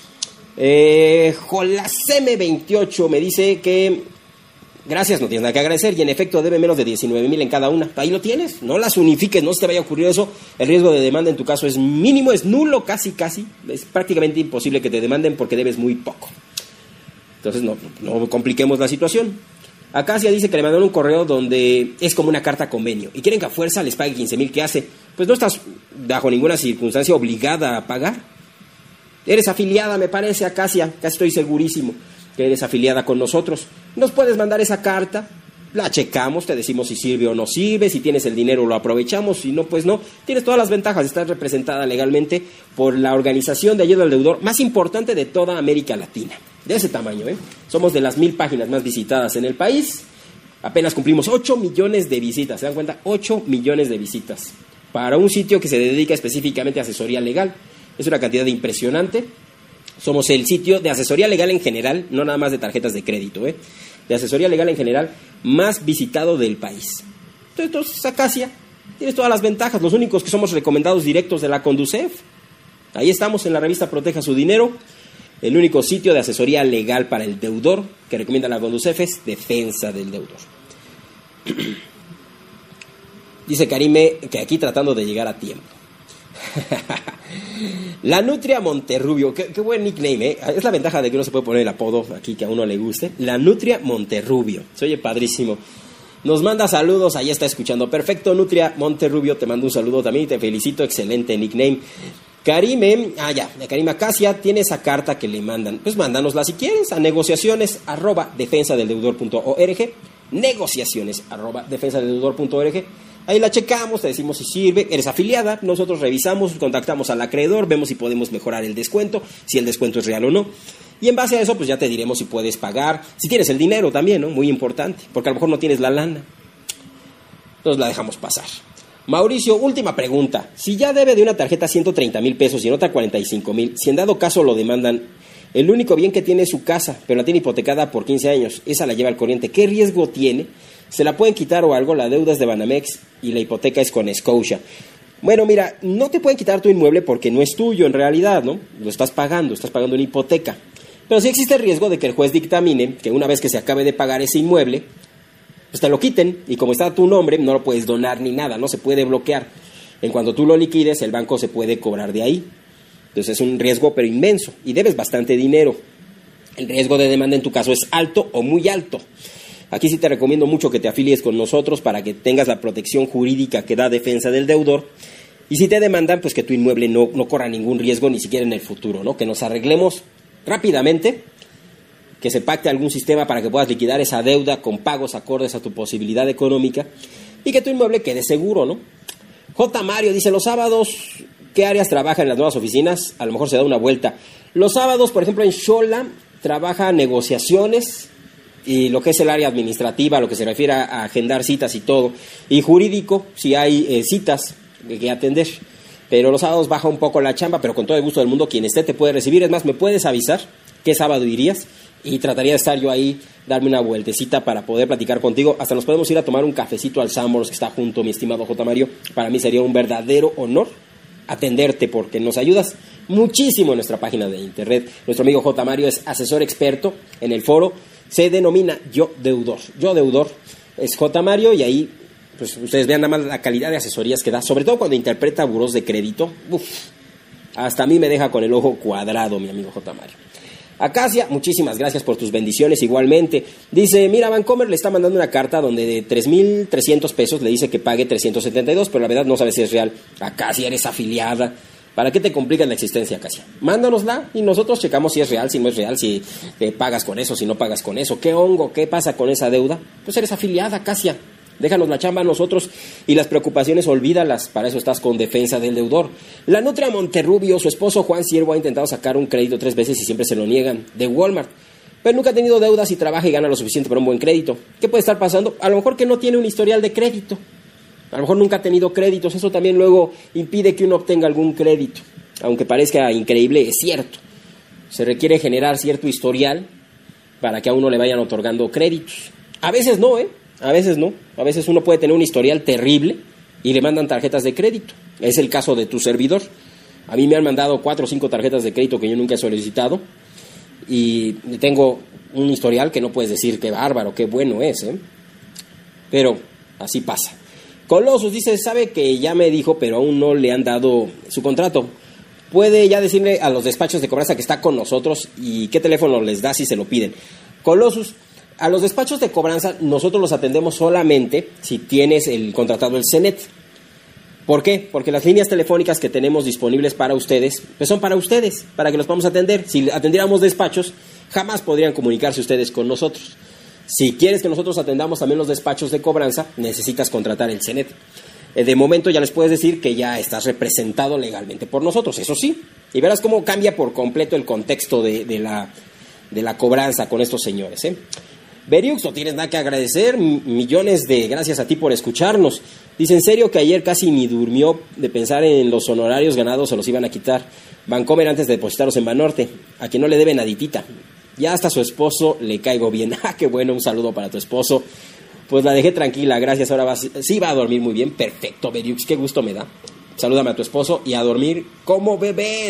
Jolasm28 me dice que gracias, no tienes nada que agradecer, y en efecto debe menos de 19,000 en cada una. Ahí lo tienes, no las unifiques, no se te vaya a ocurrir eso. El riesgo de demanda en tu caso es mínimo, es nulo, casi, es prácticamente imposible que te demanden porque debes muy poco. Entonces no compliquemos la situación. Acacia dice que le mandaron un correo donde es como una carta convenio y quieren que a fuerza les pague 15,000. ¿Qué hace? Pues no estás bajo ninguna circunstancia obligada a pagar. Eres afiliada, me parece, Acacia, casi estoy segurísimo que eres afiliada con nosotros. Nos puedes mandar esa carta, la checamos, te decimos si sirve o no sirve, si tienes el dinero lo aprovechamos, si no, pues no. Tienes todas las ventajas, estás representada legalmente por la organización de ayuda al deudor más importante de toda América Latina. De ese tamaño, Somos de las 1,000 páginas más visitadas en el país. Apenas cumplimos 8 millones de visitas, ¿se dan cuenta? 8 millones de visitas para un sitio que se dedica específicamente a asesoría legal. Es una cantidad impresionante. Somos el sitio de asesoría legal en general, no nada más de tarjetas de crédito, de asesoría legal en general más visitado del país. Entonces, Acacia, tienes todas las ventajas, los únicos que somos recomendados directos de la Conducef. Ahí estamos en la revista Proteja su Dinero. El único sitio de asesoría legal para el deudor que recomienda la Conducef es Defensa del Deudor. Dice Karime que aquí tratando de llegar a tiempo. La Nutria Monterrubio, qué buen nickname, Es la ventaja de que uno se puede poner el apodo aquí que a uno le guste. La Nutria Monterrubio, se oye padrísimo. Nos manda saludos, ahí está escuchando. Perfecto, Nutria Monterrubio, te mando un saludo también y te felicito, excelente nickname. Karime Acacia tiene esa carta que le mandan. Pues mándanosla si quieres a negociaciones@defensadeldeudor.org. Negociaciones@defensadeldeudor.org. Ahí la checamos, te decimos si sirve, eres afiliada, nosotros revisamos, contactamos al acreedor, vemos si podemos mejorar el descuento, si el descuento es real o no. Y en base a eso, pues ya te diremos si puedes pagar, si tienes el dinero también, ¿no? Muy importante, porque a lo mejor no tienes la lana. Entonces la dejamos pasar. Mauricio, última pregunta. Si ya debe de una tarjeta 130,000 pesos y en otra 45,000, si en dado caso lo demandan, el único bien que tiene es su casa, pero la tiene hipotecada por 15 años, esa la lleva al corriente, ¿qué riesgo tiene? ¿Se la pueden quitar o algo? La deuda es de Banamex y la hipoteca es con Scotia. Bueno, mira, no te pueden quitar tu inmueble porque no es tuyo en realidad, ¿no? Lo estás pagando una hipoteca. Pero sí existe el riesgo de que el juez dictamine que una vez que se acabe de pagar ese inmueble, pues te lo quiten y como está a tu nombre, no lo puedes donar ni nada, no se puede bloquear. En cuanto tú lo liquides, el banco se puede cobrar de ahí. Entonces es un riesgo pero inmenso y debes bastante dinero. El riesgo de demanda en tu caso es alto o muy alto. Aquí sí te recomiendo mucho que te afilies con nosotros para que tengas la protección jurídica que da Defensa del Deudor. Y si te demandan, pues que tu inmueble no corra ningún riesgo ni siquiera en el futuro, ¿no? Que nos arreglemos rápidamente, que se pacte algún sistema para que puedas liquidar esa deuda con pagos acordes a tu posibilidad económica y que tu inmueble quede seguro, ¿no? J. Mario dice, los sábados, ¿qué áreas trabajan en las nuevas oficinas? A lo mejor se da una vuelta. Los sábados, por ejemplo, en Xola trabaja negociaciones, y lo que es el área administrativa, lo que se refiere a agendar citas y todo, y jurídico, si hay citas que atender. Pero los sábados baja un poco la chamba, pero con todo el gusto del mundo, quien esté te puede recibir. Es más, me puedes avisar qué sábado irías y trataría de estar yo ahí, darme una vueltecita para poder platicar contigo. Hasta nos podemos ir a tomar un cafecito al Sanborns, que está junto, mi estimado J. Mario. Para mí sería un verdadero honor atenderte, porque nos ayudas muchísimo en nuestra página de internet. Nuestro amigo J. Mario es asesor experto en el foro, se denomina Yo Deudor. Yo Deudor es J. Mario, y ahí pues ustedes vean nada más la calidad de asesorías que da, sobre todo cuando interpreta burós de crédito. Hasta a mí me deja con el ojo cuadrado, mi amigo J. Mario. Acacia, muchísimas gracias por tus bendiciones igualmente. Dice, mira, Vancomer le está mandando una carta donde de 3,300 pesos le dice que pague 372, pero la verdad no sabe si es real. Acacia, eres afiliada. ¿Para qué te complicas la existencia, Acacia? Mándanosla y nosotros checamos si es real, si no es real, si pagas con eso, si no pagas con eso. ¿Qué hongo? ¿Qué pasa con esa deuda? Pues eres afiliada, Acacia. Déjanos la chamba a nosotros y las preocupaciones olvídalas, para eso estás con Defensa del Deudor. La Nutria Monterrubio, su esposo Juan Siervo ha intentado sacar un crédito 3 veces y siempre se lo niegan, de Walmart. Pero nunca ha tenido deudas y trabaja y gana lo suficiente para un buen crédito. ¿Qué puede estar pasando? A lo mejor que no tiene un historial de crédito. A lo mejor nunca ha tenido créditos, eso también luego impide que uno obtenga algún crédito. Aunque parezca increíble, es cierto. Se requiere generar cierto historial para que a uno le vayan otorgando créditos. A veces no, A veces no. A veces uno puede tener un historial terrible y le mandan tarjetas de crédito. Es el caso de tu servidor. A mí me han mandado 4 o 5 tarjetas de crédito que yo nunca he solicitado y tengo un historial que no puedes decir qué bárbaro, qué bueno es, Pero así pasa. Colossus dice, sabe que ya me dijo, pero aún no le han dado su contrato. Puede ya decirle a los despachos de cobranza que está con nosotros y qué teléfono les da si se lo piden. Colossus, a los despachos de cobranza nosotros los atendemos solamente si tienes el contratado el CENET. ¿Por qué? Porque las líneas telefónicas que tenemos disponibles para ustedes, pues son para ustedes, para que los podamos atender. Si atendiéramos despachos, jamás podrían comunicarse ustedes con nosotros. Si quieres que nosotros atendamos también los despachos de cobranza, necesitas contratar el CENET. De momento ya les puedes decir que ya estás representado legalmente por nosotros, eso sí. Y verás cómo cambia por completo el contexto de la cobranza con estos señores, Beriux, no tienes nada que agradecer, millones de gracias a ti por escucharnos. Dice, en serio que ayer casi ni durmió de pensar en los honorarios ganados, se los iban a quitar. Vancomer antes de depositarlos en Banorte, a quien no le debe naditita. Ya hasta su esposo le caigo bien. Qué bueno, un saludo para tu esposo. Pues la dejé tranquila, gracias, ahora sí va a dormir muy bien. Perfecto, Beriux, qué gusto me da. Salúdame a tu esposo y a dormir como bebés.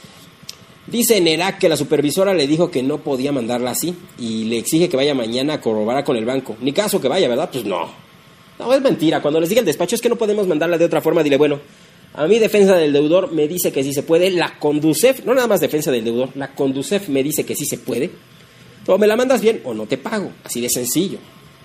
Dice Nerak que la supervisora le dijo que no podía mandarla así y le exige que vaya mañana a corroborar con el banco. Ni caso que vaya, ¿verdad? Pues no. No, es mentira. Cuando les diga el despacho es que no podemos mandarla de otra forma, dile, bueno, a mí Defensa del Deudor me dice que sí se puede. La Conducef, no nada más Defensa del Deudor, la Conducef me dice que sí se puede. O me la mandas bien o no te pago. Así de sencillo.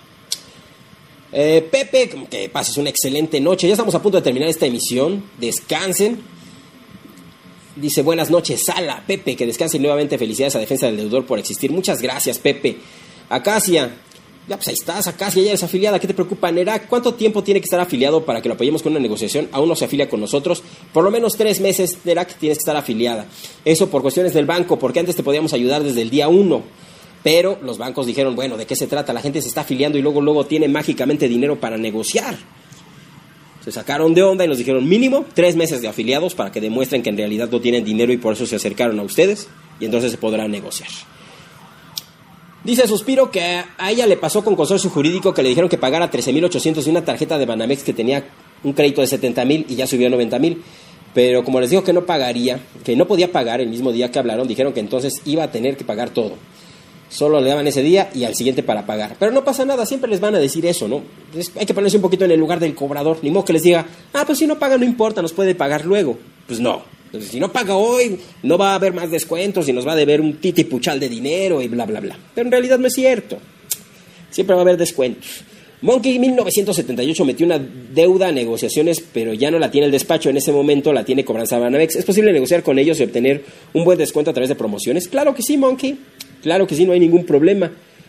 Pepe, que pases una excelente noche. Ya estamos a punto de terminar esta emisión. Descansen. Dice, buenas noches, Sala, Pepe, que descanse nuevamente. Felicidades a Defensa del Deudor por existir. Muchas gracias, Pepe. Acacia, ya pues ahí estás, Acacia, ya eres afiliada. ¿Qué te preocupa, Nerak? ¿Cuánto tiempo tiene que estar afiliado para que lo apoyemos con una negociación? Aún no se afilia con nosotros. Por lo menos 3 meses, Nerak, tienes que estar afiliada. Eso por cuestiones del banco, porque antes te podíamos ayudar desde el día 1. Pero los bancos dijeron, bueno, ¿de qué se trata? La gente se está afiliando y luego tiene mágicamente dinero para negociar. Se sacaron de onda y nos dijeron mínimo 3 meses de afiliados para que demuestren que en realidad no tienen dinero y por eso se acercaron a ustedes y entonces se podrá negociar. Dice Suspiro que a ella le pasó con consorcio jurídico que le dijeron que pagara 13,800 de una tarjeta de Banamex que tenía un crédito de 70,000 y ya subió a 90,000. Pero como les dijo que no pagaría, que no podía pagar el mismo día que hablaron, dijeron que entonces iba a tener que pagar todo. Solo le daban ese día y al siguiente para pagar. Pero no pasa nada, siempre les van a decir eso, ¿no? Hay que ponerse un poquito en el lugar del cobrador. Ni modo que les diga, pues si no paga no importa, nos puede pagar luego. Pues no. Entonces, si no paga hoy, no va a haber más descuentos y nos va a deber un titipuchal de dinero y bla, bla, bla. Pero en realidad no es cierto. Siempre va a haber descuentos. Monkey 1978 metió una deuda a negociaciones, pero ya no la tiene el despacho. En ese momento la tiene Cobranza Banamex. ¿Es posible negociar con ellos y obtener un buen descuento a través de promociones? Claro que sí, Monkey. Claro que sí, no hay ningún problema.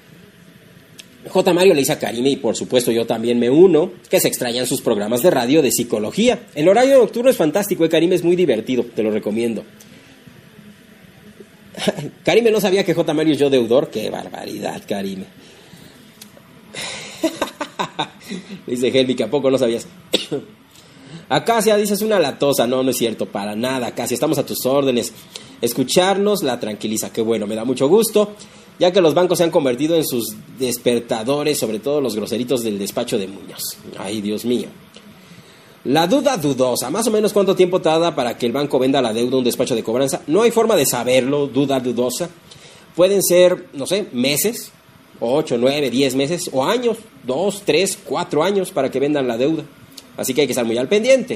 J. Mario le dice a Karime, y por supuesto yo también me uno, que se extrañan sus programas de radio de psicología. El horario nocturno es fantástico, Karime, es muy divertido, te lo recomiendo. Karime no sabía que J. Mario es yo deudor. Qué barbaridad, Karime. Dice Helmi que a poco no sabías. Acacia dice, es una latosa. No, no es cierto, para nada, Acacia, estamos a tus órdenes. Escucharnos la tranquiliza, qué bueno, me da mucho gusto, ya que los bancos se han convertido en sus despertadores, sobre todo los groseritos del despacho de Muñoz. Ay, Dios mío. La duda dudosa, más o menos cuánto tiempo tarda para que el banco venda la deuda a un despacho de cobranza. No hay forma de saberlo, duda dudosa. Pueden ser, no sé, meses, 8, 9, 10 meses, o años, 2, 3, 4 años para que vendan la deuda. Así que hay que estar muy al pendiente.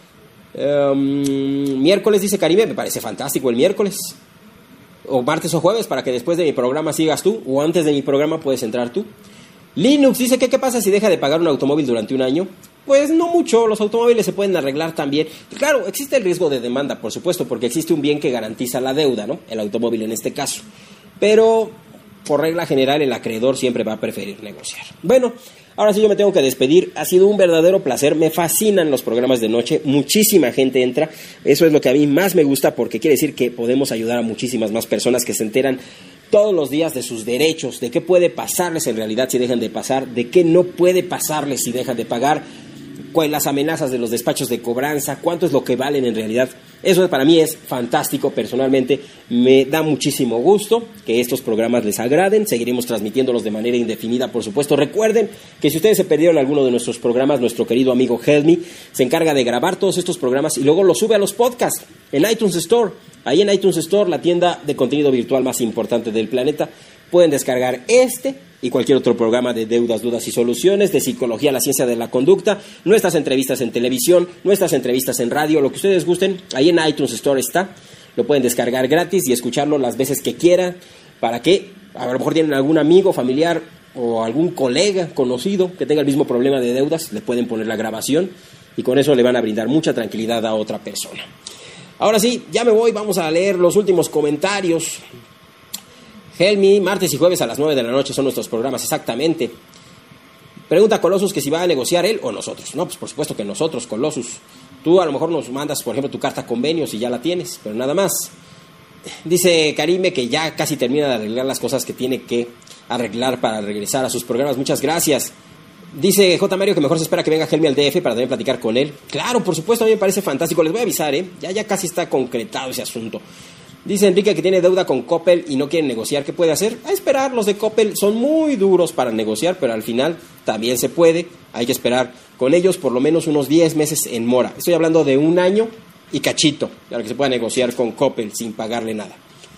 Miércoles, dice Karime, me parece fantástico el miércoles. O martes o jueves, para que después de mi programa sigas tú, o antes de mi programa puedes entrar tú. Linux dice que qué pasa si deja de pagar un automóvil durante un año. Pues no mucho, los automóviles se pueden arreglar también. Claro, existe el riesgo de demanda, por supuesto, porque existe un bien que garantiza la deuda, ¿no? El automóvil en este caso. Pero, por regla general, el acreedor siempre va a preferir negociar. Bueno, ahora sí yo me tengo que despedir. Ha sido un verdadero placer. Me fascinan los programas de noche. Muchísima gente entra. Eso es lo que a mí más me gusta, porque quiere decir que podemos ayudar a muchísimas más personas que se enteran todos los días de sus derechos, de qué puede pasarles en realidad si dejan de pasar, de qué no puede pasarles si dejan de pagar, las amenazas de los despachos de cobranza, cuánto es lo que valen en realidad. Eso para mí es fantástico. Personalmente me da muchísimo gusto que estos programas les agraden. Seguiremos transmitiéndolos de manera indefinida, por supuesto. Recuerden que si ustedes se perdieron alguno de nuestros programas, nuestro querido amigo Helmi se encarga de grabar todos estos programas y luego los sube a los podcasts en iTunes Store. Ahí en iTunes Store, la tienda de contenido virtual más importante del planeta, pueden descargar este y cualquier otro programa de deudas, dudas y soluciones, de psicología, la ciencia de la conducta, nuestras entrevistas en televisión, nuestras entrevistas en radio, lo que ustedes gusten. Ahí en iTunes Store está, lo pueden descargar gratis y escucharlo las veces que quieran, para que a lo mejor tienen algún amigo, familiar o algún colega conocido que tenga el mismo problema de deudas, le pueden poner la grabación y con eso le van a brindar mucha tranquilidad a otra persona. Ahora sí, ya me voy, vamos a leer los últimos comentarios. Helmi, martes y jueves a las 9 de la noche son nuestros programas, exactamente. Pregunta Colossus que si va a negociar él o nosotros. No, pues por supuesto que nosotros, Colossus. Tú a lo mejor nos mandas, por ejemplo, tu carta convenio si ya la tienes, pero nada más. Dice Karime que ya casi termina de arreglar las cosas que tiene que arreglar para regresar a sus programas. Muchas gracias. Dice J. Mario que mejor se espera que venga Helmi al DF para también platicar con él. Claro, por supuesto, a mí me parece fantástico. Les voy a avisar, ya casi está concretado ese asunto. Dice Enrique que tiene deuda con Coppel y no quiere negociar. ¿Qué puede hacer? A esperar. Los de Coppel son muy duros para negociar, pero al final también se puede. Hay que esperar con ellos por lo menos unos 10 meses en mora. Estoy hablando de un año y cachito, para que se pueda negociar con Coppel sin pagarle nada.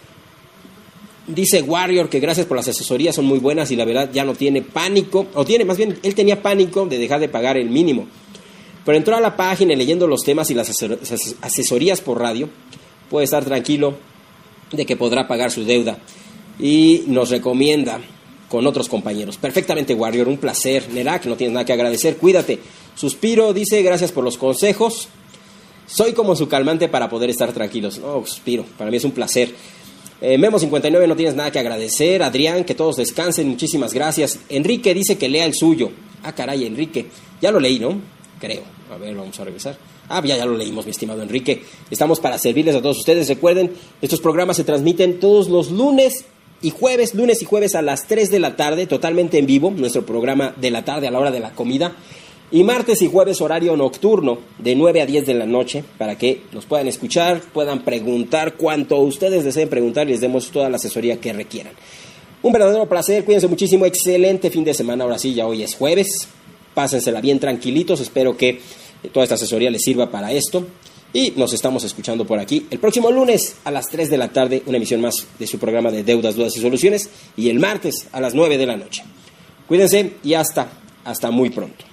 Dice Warrior que gracias por las asesorías, son muy buenas y la verdad ya no tiene pánico, o tiene, más bien, él tenía pánico de dejar de pagar el mínimo. Pero entró a la página y leyendo los temas y las asesorías por radio, puede estar tranquilo de que podrá pagar su deuda. Y nos recomienda con otros compañeros. Perfectamente, Warrior, un placer. Nerak, no tienes nada que agradecer, cuídate. Suspiro dice, gracias por los consejos. Soy como su calmante para poder estar tranquilos. No, Suspiro, para mí es un placer. Memo 59, no tienes nada que agradecer. Adrián, que todos descansen, muchísimas gracias. Enrique dice que lea el suyo. Ah, caray, Enrique, ya lo leí, ¿no? Creo, a ver, vamos a regresar. Ah, ya lo leímos, mi estimado Enrique. Estamos para servirles a todos ustedes. Recuerden, estos programas se transmiten todos los lunes y jueves a las 3 de la tarde, totalmente en vivo, nuestro programa de la tarde a la hora de la comida. Y martes y jueves horario nocturno, de 9 a 10 de la noche, para que nos puedan escuchar, puedan preguntar cuanto ustedes deseen preguntar y les demos toda la asesoría que requieran. Un verdadero placer, cuídense muchísimo, excelente fin de semana. Ahora sí, ya hoy es jueves, pásensela bien tranquilitos, espero que toda esta asesoría les sirva para esto. Y nos estamos escuchando por aquí el próximo lunes a las 3 de la tarde, una emisión más de su programa de Deudas, Dudas y Soluciones, y el martes a las 9 de la noche. Cuídense y hasta muy pronto.